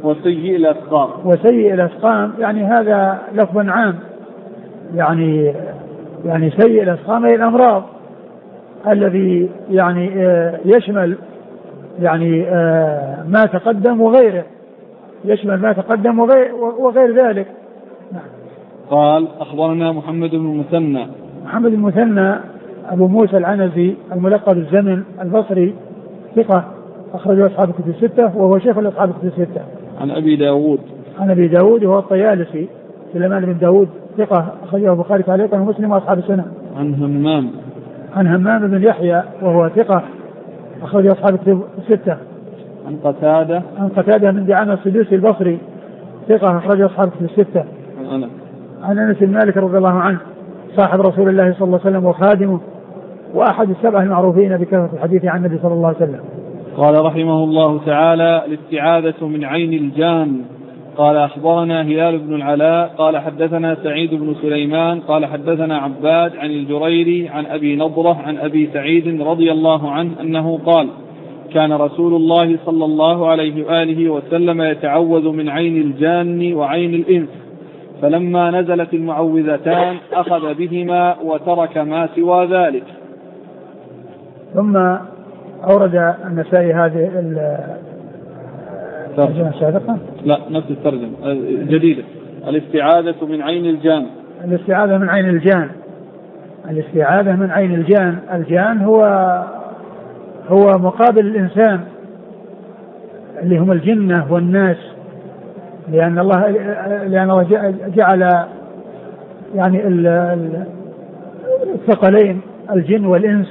وسيء الأسقام يعني هذا لفظ عام، يعني سيء الأسقام هي الأمراض الذي يعني يشمل يعني ما تقدم وغيره، يشمل ما تقدم وغير ذلك. نعم. قال أخبرنا محمد بن المثنى أبو موسى العنزي الملقب الزمن البصري، ثقة أخرجه أصحاب الكتب الستة وهو شيخ أصحاب الكتب الستة. عن أبي عن أبي داود وهو الطيالسي سليمان بن داود ثقة أخرجه البخاري تعليقا ومسلم وأصحاب السنة. عن همام بن يحيى وهو ثقة أخرجه أصحاب الكتب الستة. عن قتادة من دعامة السدوسي البصري ثقة أخرجه أصحاب الكتب الستة. عن أنس بن مالك رضي الله عنه صاحب رسول الله صلى الله عليه وسلم وخادمه وأحد السبع المعروفين بكثرة الحديث عن النبي صلى الله عليه وسلم. قال رحمه الله تعالى: الاستعاذة من عين الجان. قال أخبرنا هلال بن العلاء قال حدثنا سعيد بن سليمان قال حدثنا عباد عن الجريري عن أبي نضرة عن أبي سعيد رضي الله عنه أنه قال: كان رسول الله صلى الله عليه وآله وسلم يتعوذ من عين الجان وعين الإنس، فلما نزلت المعوذتان أخذ بهما وترك ما سوى ذلك. ثم أورد النسائي هذه الترجمة السابقة؟ لا، نفس الترجمة جديدة. الاستعاذة من عين الجان. الاستعاذة من عين الجان. الاستعاذة من عين الجان. الجان هو مقابل الإنسان اللي هم الجنة والناس، لأن الله جعل يعني الثقلين الجن والإنس،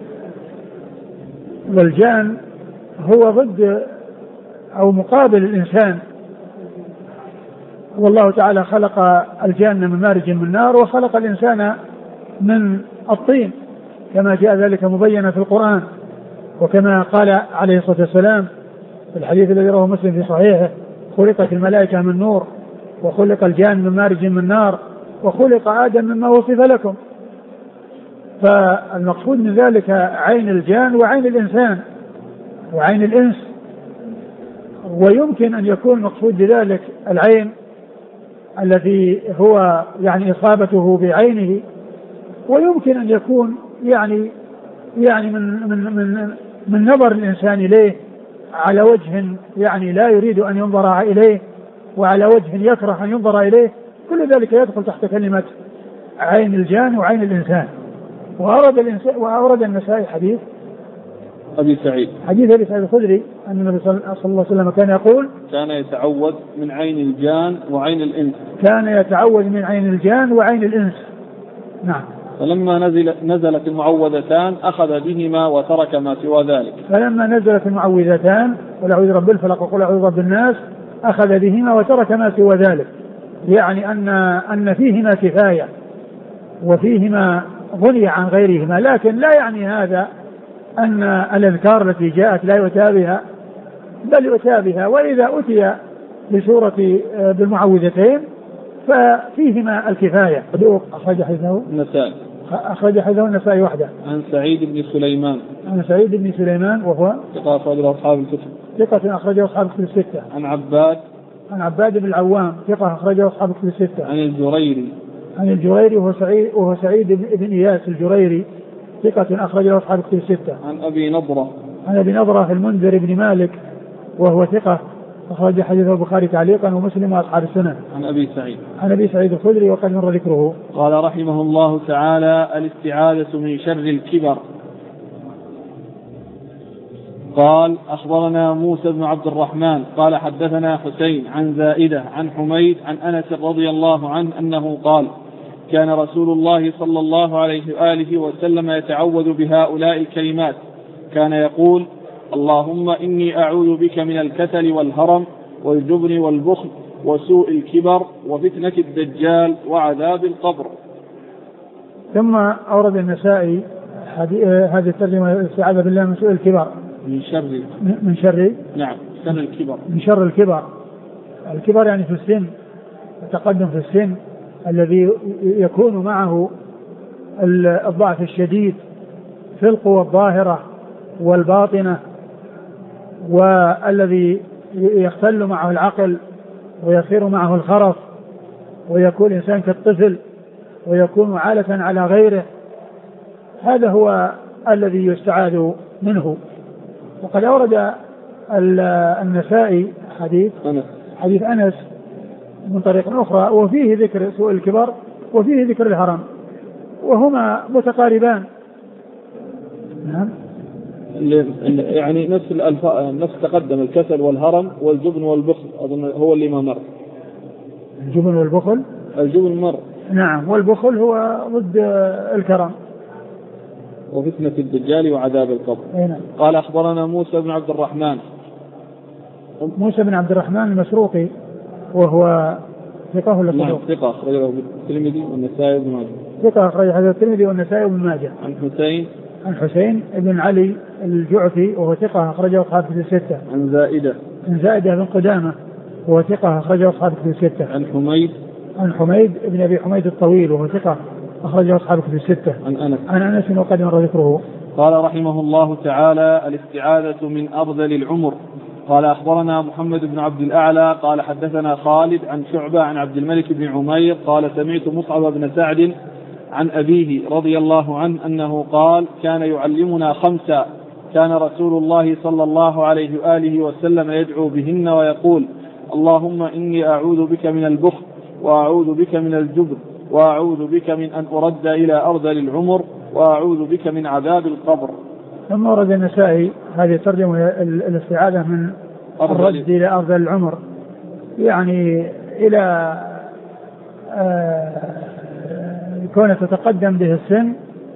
والجان هو ضد أو مقابل الإنسان. والله تعالى خلق الجان من مارج من نار وخلق الإنسان من الطين كما جاء ذلك مبينا في القرآن، وكما قال عليه الصلاة والسلام في الحديث الذي رواه مسلم في صحيحه: خلقت الملائكة من نور وخلق الجان من مارج من نار وخلق آدم مما وصف لكم. فالمقصود من ذلك عين الجان وعين الإنسان وعين الإنس. ويمكن أن يكون المقصود بذلك العين الذي هو يعني إصابته بعينه، ويمكن أن يكون يعني من نظر الإنسان إليه على وجه يعني لا يريد أن ينظر إليه، وعلى وجه يكره أن ينظر إليه. كل ذلك يدخل تحت كلمة عين الجان وعين الإنسان. وأورد النسائي حديث أبي سعيد الخدري أن النبي صلى الله عليه وسلم كان يقول: كان يتعوذ من عين الجان وعين الإنس. كان يتعوذ من عين الجان وعين الإنس. نعم. فلما نزلت المعوذتان أخذ بهما وترك ما سوى ذلك. فلما نزلت المعوذتان قل أعوذ برب الفلق وقل أعوذ برب الناس أخذ بهما وترك ما سوى ذلك، يعني أن فيهما كفاية وفيهما غني عن غيرهما، لكن لا يعني هذا أن الأذكار التي جاءت لا يؤتى بها، بل يؤتى بها، وإذا أتي بسورة بالمعوذتين ففيهما الكفاية. أخرج حديثه النسائي وحده. عن سعيد بن سليمان وهو ثقة أخرجه أصحاب الكتب. ثقة أخرجه أصحاب الكتب الستة. عن عباد بن العوام ثقة أخرجه أصحاب الكتب الستة. عن الجريري وهو سعيد بن إياس الجريري ثقة أخرجه أصحاب الكتب الستة. عن أبي نضرة المنذر بن مالك وهو ثقة أخرج حديثه البخاري تعليقا ومسلم وأصحاب السنة. عن أبي سعيد الخدري وقد مر ذكره. قال رحمه الله تعالى: الاستعاذة من شر الكبر. قال أخبرنا موسى بن عبد الرحمن قال حدثنا حسين عن زائدة عن حميد عن أنس رضي الله عنه أنه قال: كان رسول الله صلى الله عليه وآله وسلم يتعوذ بهؤلاء الكلمات. كان يقول: اللهم إني أعوذ بك من الكسل والهرم والجبن والبخل وسوء الكبر وفتنة الدجال وعذاب القبر. ثم أورد النسائي هذه الترجمة: الاستعاذة بالله من سوء الكبر، من شر نعم الكبر، من شر الكبر. الكبر يعني في السن، التقدم في السن الذي يكون معه الضعف الشديد في القوى الظاهرة والباطنة، والذي يختل معه العقل ويصير معه الخرف، ويكون الإنسان كالطفل ويكون عالة على غيره. هذا هو الذي يستعاذ منه. وقد أورد النسائي حديث أنس من طريق أخرى وفيه ذكر سوء الكبر وفيه ذكر الهرم، وهما متقاربان. نعم. يعني نفس تقدم الكسل والهرم والجبن والبخل، أظن هو اللي ما مر. الجبن والبخل. الجبن مر. نعم، والبخل هو ضد الكرم. وفتنة الدجال وعذاب القبر. نعم. قال أخبرنا موسى بن عبد الرحمن. موسى بن عبد الرحمن المسروقي وهو ثقة ولا صدوق؟ ثقة أخرجه الترمذي والنسائي بن ماجه. ثقة أخرجه الترمذي والنسائي بن ماجه. عن حسين بن علي الجعفي وهو ثقة أخرجه أصحاب كتب الستة. عن زائدة بن قدامة وهو ثقة أخرجه أصحاب كتب الستة. عن حميد بن أبي حميد الطويل وهو ثقة أخرجه أصحاب كتب الستة. عن أنس وقد مر ذكره. قال رحمه الله تعالى: الاستعاذة من أرذل العمر. قال أخبرنا محمد بن عبد الأعلى قال حدثنا خالد عن شعبة عن عبد الملك بن عمير قال سمعت مصعب بن سعد عن أبيه رضي الله عنه أنه قال: كان يعلمنا 5 كان رسول الله صلى الله عليه وآله وسلم يدعو بهن ويقول: اللهم إني أعوذ بك من البخل وأعوذ بك من الجبن وأعوذ بك من أن أرد إلى أرذل العمر وأعوذ بك من عذاب القبر. ثم ورد النسائي هذه ترجمة الاستعاذة من الرد إلى أرذل العمر، يعني إلى كونه تتقدم به السن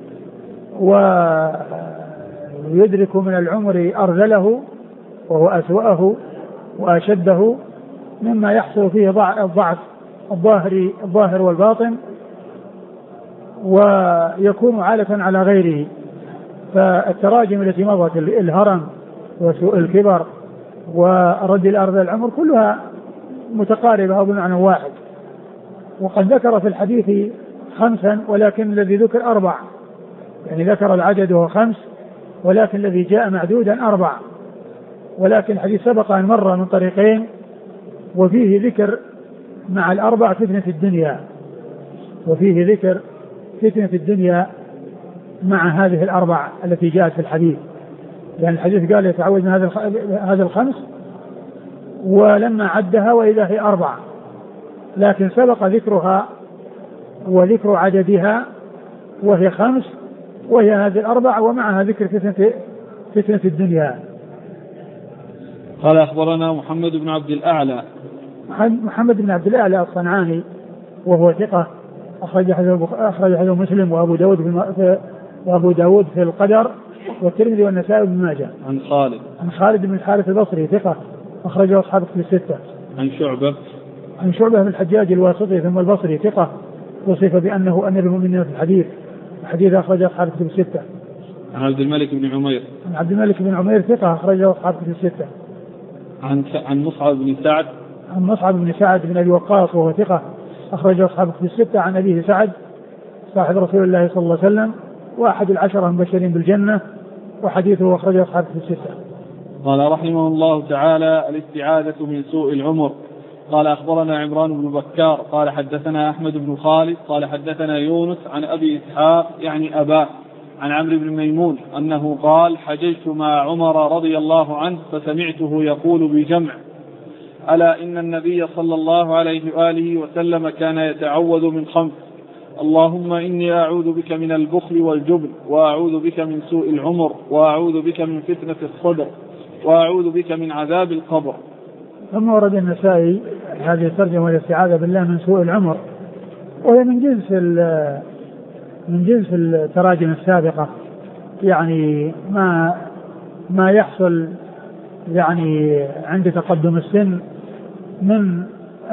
ويدرك من العمر أرذله وهو أسوأه وأشده مما يحصل فيه الضعف الظاهر والباطن ويكون عالة على غيره. فالتراجم التي مضت الهرم وسوء الكبر ورد الأرض العمر كلها متقاربة أو بمعنى واحد. وقد ذكر في الحديث 5 ولكن الذي ذكر 4، يعني ذكر العدد وهو 5 ولكن الذي جاء معدودا 4. ولكن الحديث سبق أن مر من طريقين وفيه ذكر مع 4 فتنة الدنيا، وفيه ذكر فتنة الدنيا مع هذه 4 التي جاءت في الحديث، لأن الحديث قال يتعوذ من هذا 5 ولما عدها وإذا هي 4، لكن سبق ذكرها وذكر عددها وهي 5 وهي هذه 4 ومعها ذكر فتنة الدنيا. قال أخبرنا محمد بن عبد الأعلى. محمد بن عبد الأعلى الصنعاني وهو ثقة أخرج حديث مسلم وأبو داود في القدر والترمذي والنسائي بن ماجه. عن خالد بن الحارث البصري ثقة أخرجه أصحاب كتب الستة. عن شعبة بن الحجاج الواسطي ثم البصري ثقة وصف بأنه أمير المؤمنين في الحديث أخرجه أصحاب كتب الستة. عن عبد الملك بن عمير ثقة أخرجه أصحاب كتب الستة. عن مصعب بن سعد بن أبي وقاص وهو ثقة أخرجه أصحاب كتب الستة. عن أبيه سعد صاحب رسول الله صلى الله عليه وسلم وأحد 10 المبشرين بالجنة وحديثه أخرجه أصحاب كتب الستة. قال رحمه الله تعالى: الاستعاذة من سوء العمر. قال أخبرنا عمران بن بكار قال حدثنا أحمد بن خالد قال حدثنا يونس عن أبي إسحاق يعني أباه عن عمرو بن ميمون أنه قال: حججت مع عمر رضي الله عنه فسمعته يقول بجمع: ألا إن النبي صلى الله عليه وآله وسلم كان يتعوذ من 5: اللهم إني أعوذ بك من البخل والجبن وأعوذ بك من سوء العمر وأعوذ بك من فتنة الصدر وأعوذ بك من عذاب القبر. ثم ورد النسائي هذه الترجمة والاستعاذة بالله من سوء العمر، وهي من جنس التراجم السابقة، يعني ما يحصل يعني عند تقدم السن من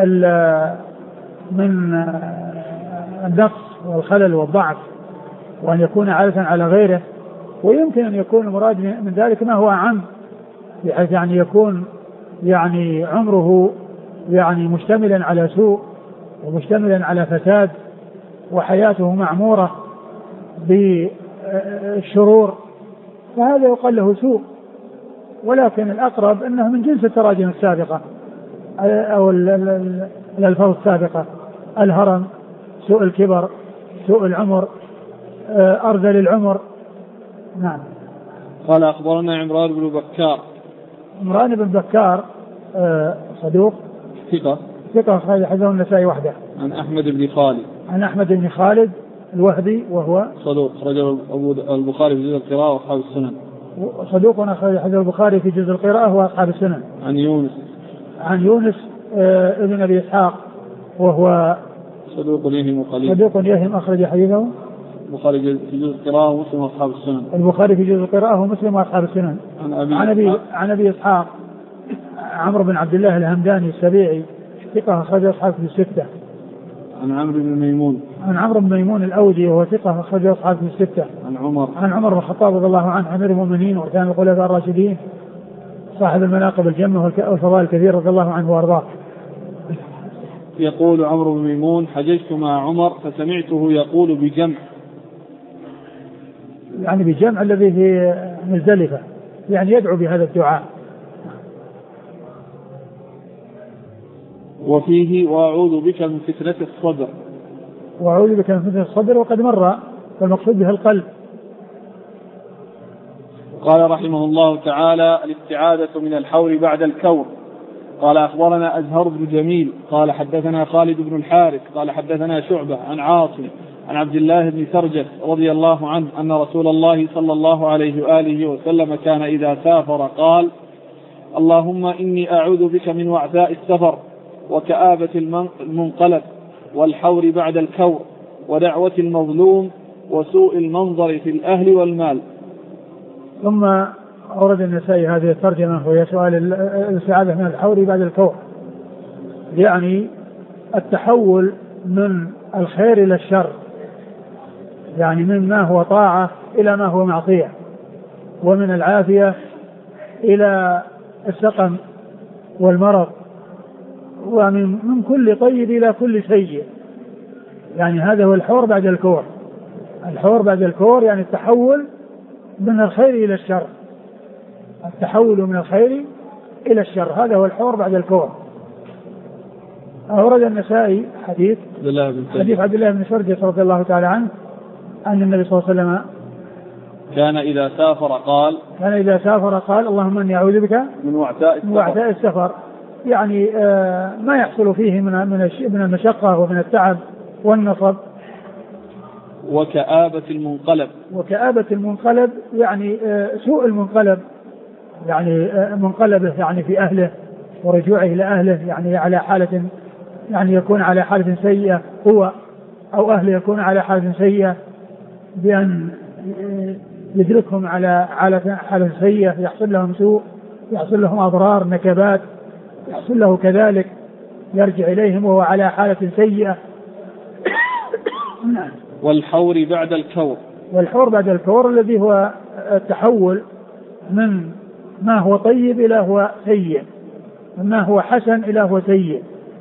النقص والخلل والضعف، وأن يكون عالة على غيره. ويمكن أن يكون المراد من ذلك ما هو أعم، بحيث يعني يكون يعني عمره يعني مشتملا على سوء ومشتملا على فساد وحياته معمورة بالشرور، فهذا يقال له سوء. ولكن الأقرب أنه من جنس التراجم السابقة أو الألفاظ السابقة: الهرم، سوء الكبر، سوء العمر، أرذل العمر. نعم. قال أخبرنا عمران بن بكار صدوق ثقة أخرج حديثه النسائي وحده. عن أحمد بن خالد الوهبي وهو صدوق أخرجه البخاري في جزء القراءة وأصحاب السنن. صدوق أخرج حديث البخاري في جزء القراءة وأصحاب السنن. عن يونس ابن أبي إسحاق وهو صدوق يهم قليل. صدوق يهم أخرج حديثه البخاري في جزء القراءة ومسلم وأصحاب السنن. البخاري في جزء القراءة ومسلم وأصحاب السنن. عن أبي إسحاق عمرو بن عبد الله الهمداني السبيعي ثقة أخرج أصحاب في الستة. عن عمرو بن ميمون. عن عمرو بن ميمون الأودي وهو ثقة أخرج أصحاب في الستة. عن عمر بن الخطاب رضي الله عنه أمير المؤمنين وكان الخلفاء الراشدين صاحب المناقب الجمة والفضائل الكثير رضي الله عنه وأرضاه. يقول عمرو بن ميمون: حججت مع عمر فسمعته يقول بجمع، يعني بجمع الذي في مزدلفة، يعني يدعو بهذا الدعاء. وفيه: وأعوذ بك من فتنة الصدر. وأعوذ بك من فتنة الصدر وقد مر، فالمقصود به القلب. قال رحمه الله تعالى: الاستعاذة من الحور بعد الكور. قال أخبرنا أزهر بن جميل قال حدثنا خالد بن الحارث قال حدثنا شعبة عن عاصم عن عبد الله بن سرجس رضي الله عنه أن رسول الله صلى الله عليه وآله وسلم كان إذا سافر قال: اللهم إني أعوذ بك من وعثاء السفر وكآبة المنقلب والحور بعد الكور ودعوة المظلوم وسوء المنظر في الأهل والمال. ثم أورد النسائي هذه الترجمة وهي سؤال الاستعاذة من الحور بعد الكور، يعني التحول من الخير إلى الشر، يعني مما هو طاعة إلى ما هو معصية، ومن العافية إلى السقم والمرض، ومن كل طيب إلى كل سيء. يعني هذا هو الحور بعد الكور. الحور بعد الكور يعني التحول من الخير إلى الشر، التحول من الخير إلى الشر، هذا هو الحور بعد الكور. أورد النسائي حديث عبد الله بن سرجس رضي الله تعالى عنه أن النبي صلى الله عليه وسلم كان إذا سافر قال اللهم إني أعوذ بك من وعثاء السفر، يعني ما يحصل فيه من المشقة ومن التعب والنصب. وكآبة المنقلب يعني سوء المنقلب، يعني منقلبه يعني في أهله ورجوعه إلى أهله، يعني على حالة، يعني يكون على حالة سيئة هو أو أهله يكون على حالة سيئة، بأن يدركهم على حالة سيئة، يحصل لهم سوء، يحصل لهم أضرار نكبات، يحصل له كذلك يرجع إليهم وهو على حالة سيئة. والحور بعد الكور الذي هو التحول من ما هو طيب إلى هو سيء، ما هو حسن إلى هو سيء.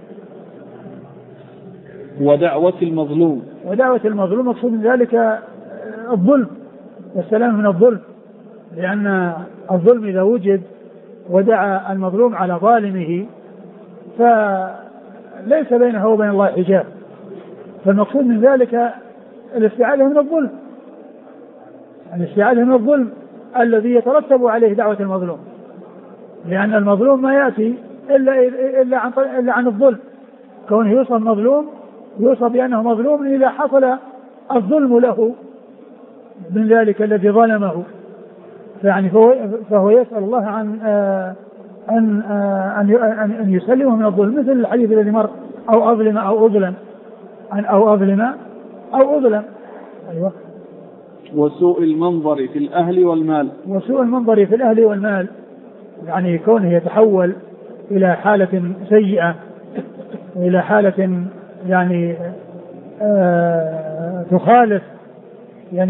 ودعوة المظلوم مقصود من ذلك الظلم والسلام من الظلم، لأن الظلم إذا وجد ودعا المظلوم على ظالمه فليس بينه وبين الله حجاب، فالمقصود من ذلك الاستعاذة من الظلم الذي يترتب عليه دعوة المظلوم، لأن المظلوم ما يأتي إلا عن الظلم، كونه يوصف مظلوم يوصف بأنه مظلوم إذا حصل الظلم له من ذلك الذي ظلمه، يعني فهو يسأل الله عن أن يسلمه من الظلم، مثل الحديث الذي مر أو أظلم أو أظلم. أيوة. وسوء المنظر في الأهل والمال، يعني كونه يتحول إلى حالة سيئة وإلى حالة يعني تخالف، يعني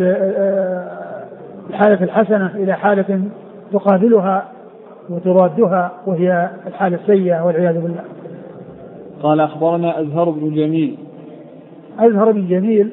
الحالة الحسنة إلى حالة تقابلها وتضادها وهي الحالة السيئة والعياذ بالله. قال أخبرنا أزهر بن جميل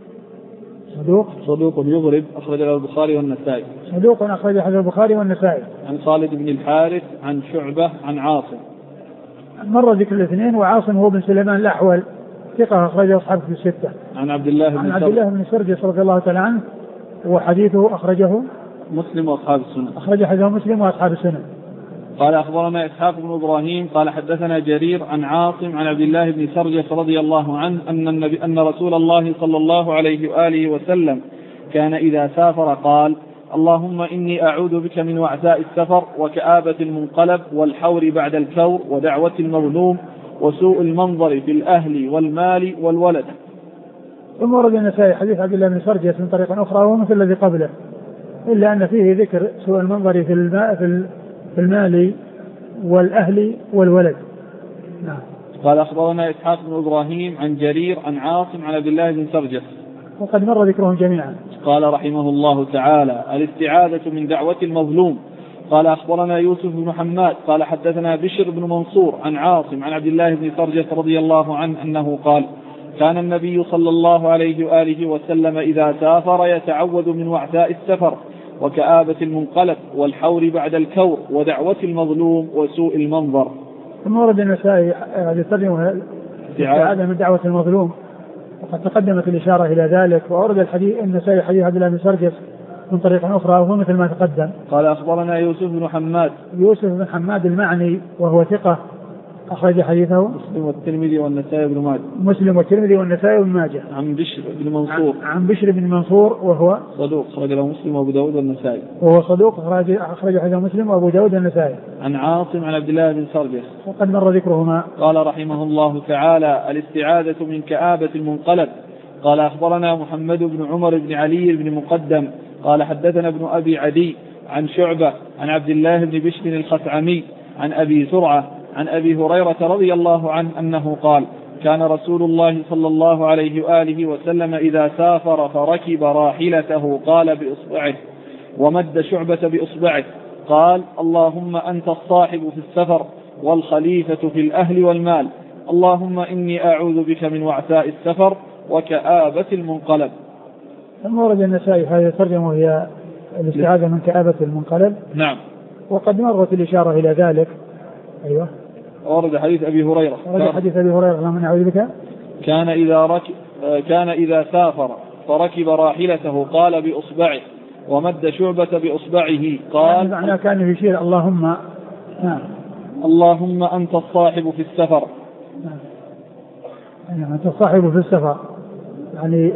صدوق يضرب أخرج له البخاري والنسائي. عن خالد بن الحارث عن شعبة عن عاصم، مر ذكر الاثنين، وعاصم هو بن سليمان الأحول ثقة أخرجه أصحابه في الستة. عن عبد الله بن سرجس رضي الله تعالى عنه، وحديثه أخرجه مسلم وأصحاب السنن. قال أخبرنا إسحاق بن إبراهيم قال حدثنا جرير عن عاصم عن عبد الله بن سرجس رضي الله عنه أن رسول الله صلى الله عليه وآله وسلم كان إذا سافر قال اللهم إني أعوذ بك من وعثاء السفر وكآبة المنقلب والحور بعد الكور ودعوة المظلوم وسوء المنظر في الأهل والمال والولد. ثم ورد النسائي حديث عبد الله بن سرجس من طريق أخرى ومثل الذي قبله، إلا أن فيه ذكر سوء المنظر في المال والأهل والولد. نعم. قال أخبرنا إسحاق بن إبراهيم عن جرير عن عاصم عن عبد الله بن سرجس وقد مر ذكرهم جميعا. قال رحمه الله تعالى: الاستعاذة من دعوة المظلوم. قال أخبرنا يوسف بن حماد قال حدثنا بشر بن منصور عن عاصم عن عبد الله بن سرجس رضي الله عنه أنه قال: كان النبي صلى الله عليه وآله وسلم إذا سافر يتعوذ من وعثاء السفر وكآبة المنقلب والحور بعد الكور ودعوة المظلوم وسوء المنظر. ثم ورد النسائي هذه الترجمة الاستعاذة من دعوة المظلوم، وقد تقدمت الإشارة إلى ذلك. وأورد النسائي حديث عبد الله بن سرجس من طريق أخرى وهو مثل ما تقدم. قال أخبرنا يوسف بن حماد المعني وهو ثقة أخرج حديثه مسلم والترمذي والنسائي بن ماجه. عن بشر بن منصور وهو صدوق أخرج له مسلم وأبو داود والنسائي. أخرج حديثه مسلم وأبو داود والنسائي. عن عاصم عن عبد الله بن سرجس وقد مر ذكرهما. قال رحمه الله تعالى: الاستعاذة من كآبة المنقلب. قال أخبرنا محمد بن عمر بن علي بن مقدم قال حدثنا ابن أبي عدي عن شعبة عن عبد الله بن بشر الخثعمي عن أبي زرعة عن أبي هريرة رضي الله عنه أنه قال: كان رسول الله صلى الله عليه وآله وسلم إذا سافر فركب راحلته قال بإصبعه ومد شعبة بإصبعه قال: اللهم أنت الصاحب في السفر والخليفة في الأهل والمال، اللهم إني أعوذ بك من وعثاء السفر وكآبة المنقلب. ثم ورد النسائي هذه الترجمة وهي الاستعاذة من كآبة المنقلب. نعم. وقد مرت الإشارة إلى ذلك. أيوة. ورد حديث أبي هريرة. اللهم إني أعوذ بك. كان إذا سافر فركب راحلته قال بإصبعه ومد شعبة بإصبعه قال. معناه كان يشير اللهم. نعم. اللهم أنت الصاحب في السفر. نعم. أنت الصاحب في السفر. يعني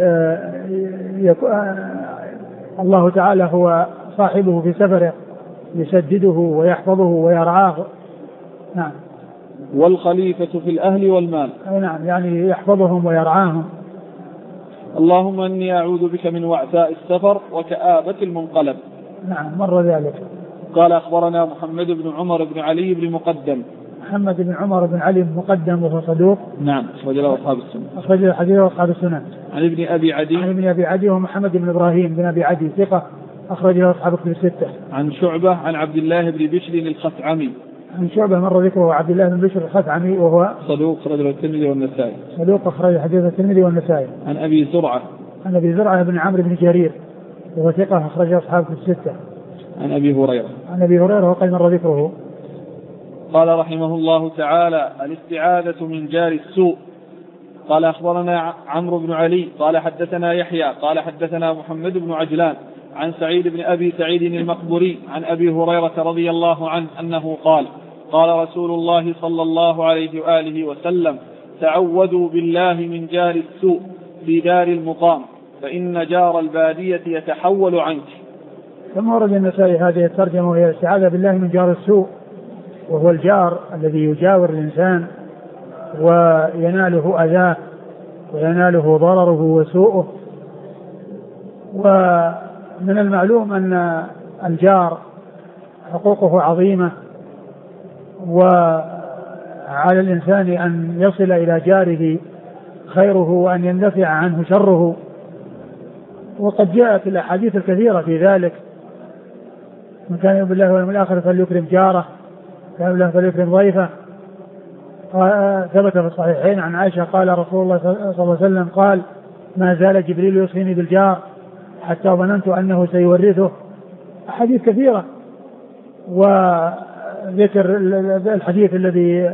الله تعالى هو صاحبه في سفره يسدده ويحفظه ويرعاه. نعم. والخليفة في الأهل والمال. نعم، يعني يحفظهم ويرعاهم. اللهم إني أعوذ بك من وعثاء السفر وكآبة المنقلب. نعم، مر ذلك. قال أخبرنا محمد بن عمر بن علي بن مقدم. محمد بن عمر بن علي بن مقدم وهو صدوق. نعم، أخرج له أصحاب السنة. أخرج له حديثه أصحاب السنة. عن ابن أبي عدي ومحمد بن إبراهيم بن أبي عدي ثقة أخرج له أصحاب الكتب الستة. عن شعبة عن عبد الله بن بشر الخثعمي. عن شعبة مر ذكره عبد الله بن بشر الخثعمي وهو صدوق أخرج له الترمذي والنسائي. صدوق أخرج حديث الترمذي والنسائي. عن أبي زرعة بن عمرو بن جرير وهو ثقة أخرج له أصحاب الكتب الستة. عن أبي هريرة وقد مر ذكره. قال رحمه الله تعالى: الاستعاذة من جار السوء. قال أخبرنا عمرو بن علي قال حدثنا يحيى قال حدثنا محمد بن عجلان عن سعيد بن أبي سعيد المقبري عن أبي هريرة رضي الله عنه أنه قال: قال رسول الله صلى الله عليه وآله وسلم: تعوذوا بالله من جار السوء في دار المقام فإن جار البادية يتحول عنك. ثم ورد النسائي هذه الترجمة وهي الاستعاذة بالله من جار السوء، وهو الجار الذي يجاور الإنسان ويناله أذاه ويناله ضرره وسوءه. ومن المعلوم أن الجار حقوقه عظيمة، وعلى الإنسان أن يصل إلى جاره خيره وأن يندفع عنه شره. وقد جاءت الأحاديث الكثيرة في ذلك: من كان يؤمن بالله واليوم الآخر فليكرم جاره، كان بالله فليكرم ضيفه. ثبت في الصحيحين عن عائشة قال رسول الله صلى الله عليه وسلم قال: ما زال جبريل يوصيني بالجار حتى ظننت أنه سيورثه. أحاديث كثيرة. وذكر الحديث الذي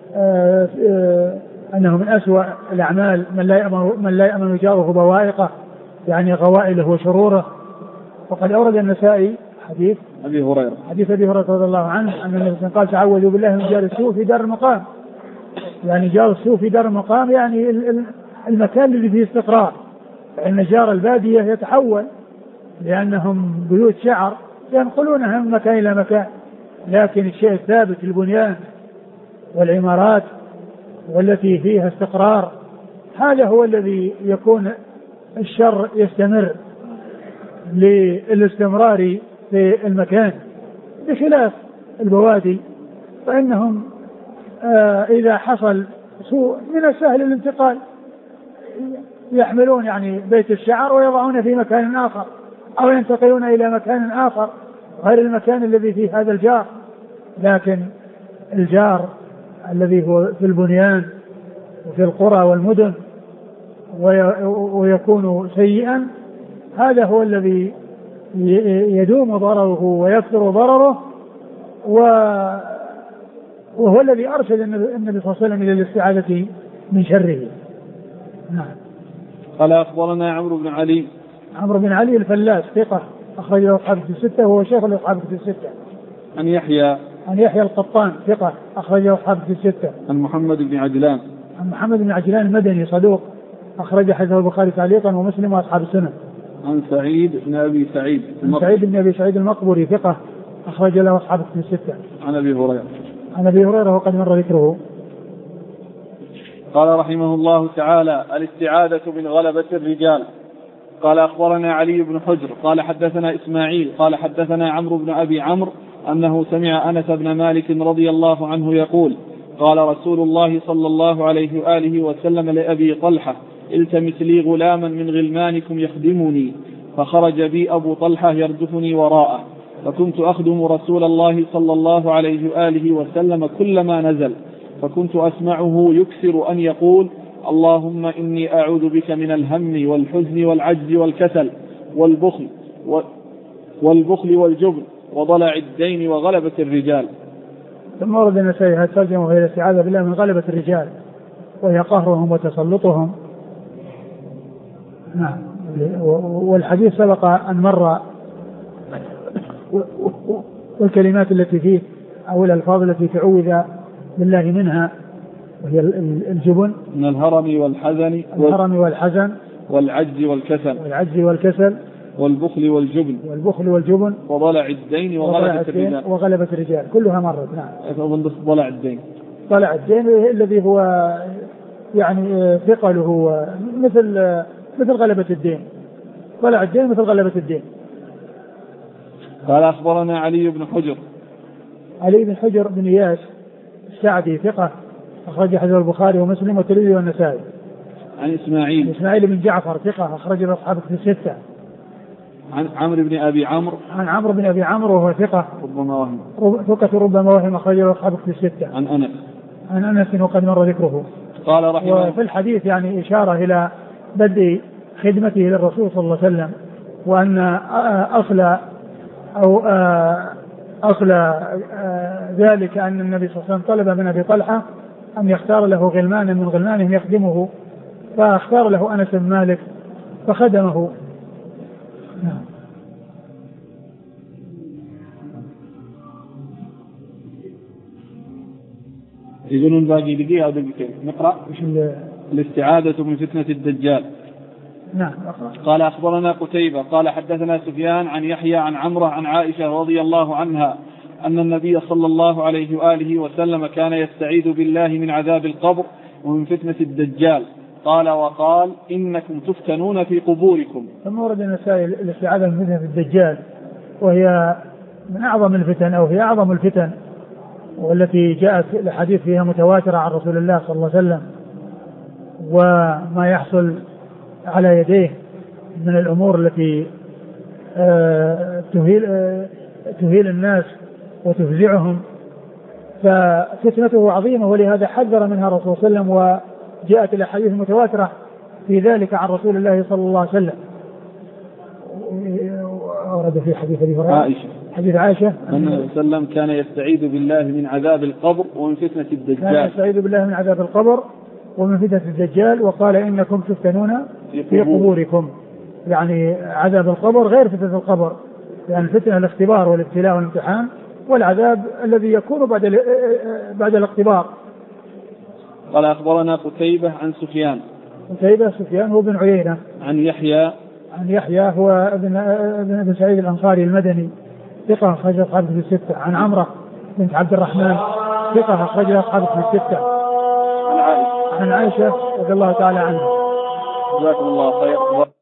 أنه من أسوأ الأعمال من لا يأمن جاره بوائقه، يعني غوائله وشروره. وقد أورد النسائي حديث أبي هريرة رضي الله عنه أن النبي قال: تعوذوا بالله من جار السوء في دار المقام. يعني جار السوء في دار المقام يعني المكان الذي فيه استقرار، فإن جار البادية يتحول لأنهم بيوت شعر ينقلونها من مكان إلى مكان، لكن الشيء الثابت البنيان والعمارات والتي فيها استقرار، هذا هو الذي يكون الشر يستمر للاستمرار في المكان، بخلاف البوادي فإنهم إذا حصل سوء من السهل الانتقال، يحملون يعني بيت الشعر ويضعون في مكان آخر أو ينتقلون إلى مكان آخر غير المكان الذي فيه هذا الجار. لكن الجار الذي هو في البنيان وفي القرى والمدن ويكون سيئا، هذا هو الذي يدوم ضرره ويكثر ضرره، وهو الذي أرشد النبي صلى الله عليه وسلم إلى الاستعاذة من شره. نعم. قال أخبرنا عمرو بن علي. عمرو بن علي الفلاس ثقة أخرج له أصحاب الكتب الستة وهو شيخ لأصحاب الكتب الستة. عن يحيى القطان ثقة أخرج له أصحاب الكتب الستة. عن محمد بن عجلان. عن محمد بن عجلان المدني صدوق أخرج حديثه البخاري تعليقا ومسلم وأصحاب السنن. عن سعيد بن أبي سعيد. سعيد بن أبي سعيد المقبري ثقة أخرج له أصحاب الكتب الستة. عن أبي هريرة. عن أبي هريرة وقد مر ذكره. قال رحمه الله تعالى: الاستعاذة من غلبة الرجال. قال أخبرنا علي بن حجر قال حدثنا إسماعيل قال حدثنا عمرو بن أبي عمرو أنه سمع أنس بن مالك رضي الله عنه يقول: قال رسول الله صلى الله عليه وآله وسلم لأبي طلحة: التمس لي غلاما من غلمانكم يخدمني، فخرج بي أبو طلحة يردفني وراءه، فكنت أخدم رسول الله صلى الله عليه وآله وسلم كلما نزل، فكنت أسمعه يكثر أن يقول: اللهم إني أعوذ بك من الهم والحزن والعجز والكسل والبخل والجبن وضلع الدين وغلبة الرجال. ثم ورد النسائي هذا الترجمة وهي الاستعاذة بالله من غلبة الرجال، وهي قهرهم وتسلطهم. نعم. والحديث سبق أن مر، والكلمات التي فيه أو الألفاظ التي تعوذ بالله منها وهي الجبن من الهرم والحزن والعجز والكسل والبخل والجبن وضلع الدين وغلبة الرجال كلها مرت. نعم. ضلع الدين الذي هو يعني ثقله مثل غلبة الدين. ضلع الدين مثل غلبة الدين. قال أخبرنا علي بن حجر بن إياس السعدي ثقة أخرج حديث البخاري ومسلم والترمذي والنسائي. عن إسماعيل بن جعفر ثقة أخرج له أصحاب الكتب الستة. عن عمرو بن أبي عمرو وهو ثقة ربما وهم أخرج له أصحاب الكتب الستة. عن أنس وقد مر ذكره. قال رحمه الله. وفي الحديث يعني إشارة إلى بدء خدمته للرسول صلى الله عليه وسلم، وأن أصل ذلك أن النبي صلى الله عليه وسلم طلب من أبي طلحة أن يختار له غلمانا من غلمانهم يخدمه، فاختار له أنس بن مالك فخدمه. يقولون باقي دقيقة أو دقيقتين نقرأ الاستعاذة من فتنة الدجال. نعم. قال أخبرنا قتيبة قال حدثنا سفيان عن يحيى عن عمرو عن عائشة رضي الله عنها أن النبي صلى الله عليه وآله وسلم كان يستعيذ بالله من عذاب القبر ومن فتنة الدجال. قال: وقال: إنكم تفتنون في قبوركم. ثم ورد النسائي الاستعاذة من فتنة الدجال، وهي من أعظم الفتن أو هي أعظم الفتن، والتي جاءت الحديث فيها متواترة عن رسول الله صلى الله عليه وسلم، وما يحصل على يديه من الأمور التي تهيل الناس وتفزعهم، ففتنته عظيمة، ولهذا حذر منها الرسول صلى الله عليه وسلم، وجاءت الأحاديث المتواترة في ذلك عن رسول الله صلى الله عليه وسلم. ورد في حديث عائشة أن وسلم كان يستعيذ بالله من عذاب القبر ومن فتنة الدجال. كان يستعيذ بالله من عذاب القبر ومن فتنة الدجال، وقال: إنكم تفتنون في قبوركم، يعني عذاب القبر غير فتنة القبر، يعني الفتنة الاختبار والابتلاء والامتحان، والعذاب الذي يكون بعد الاختبار. قال أخبرنا قتيبة عن سفيان هو بن عيينة. عن يحيى هو ابن سعيد الأنصاري المدني ثقة أخرج أصحابه في الستة. عن عمرة بنت عبد الرحمن ثقة أخرج أصحابه في الستة. عائشة. عن عائشة رضي الله تعالى عنها. جزاكم الله خير.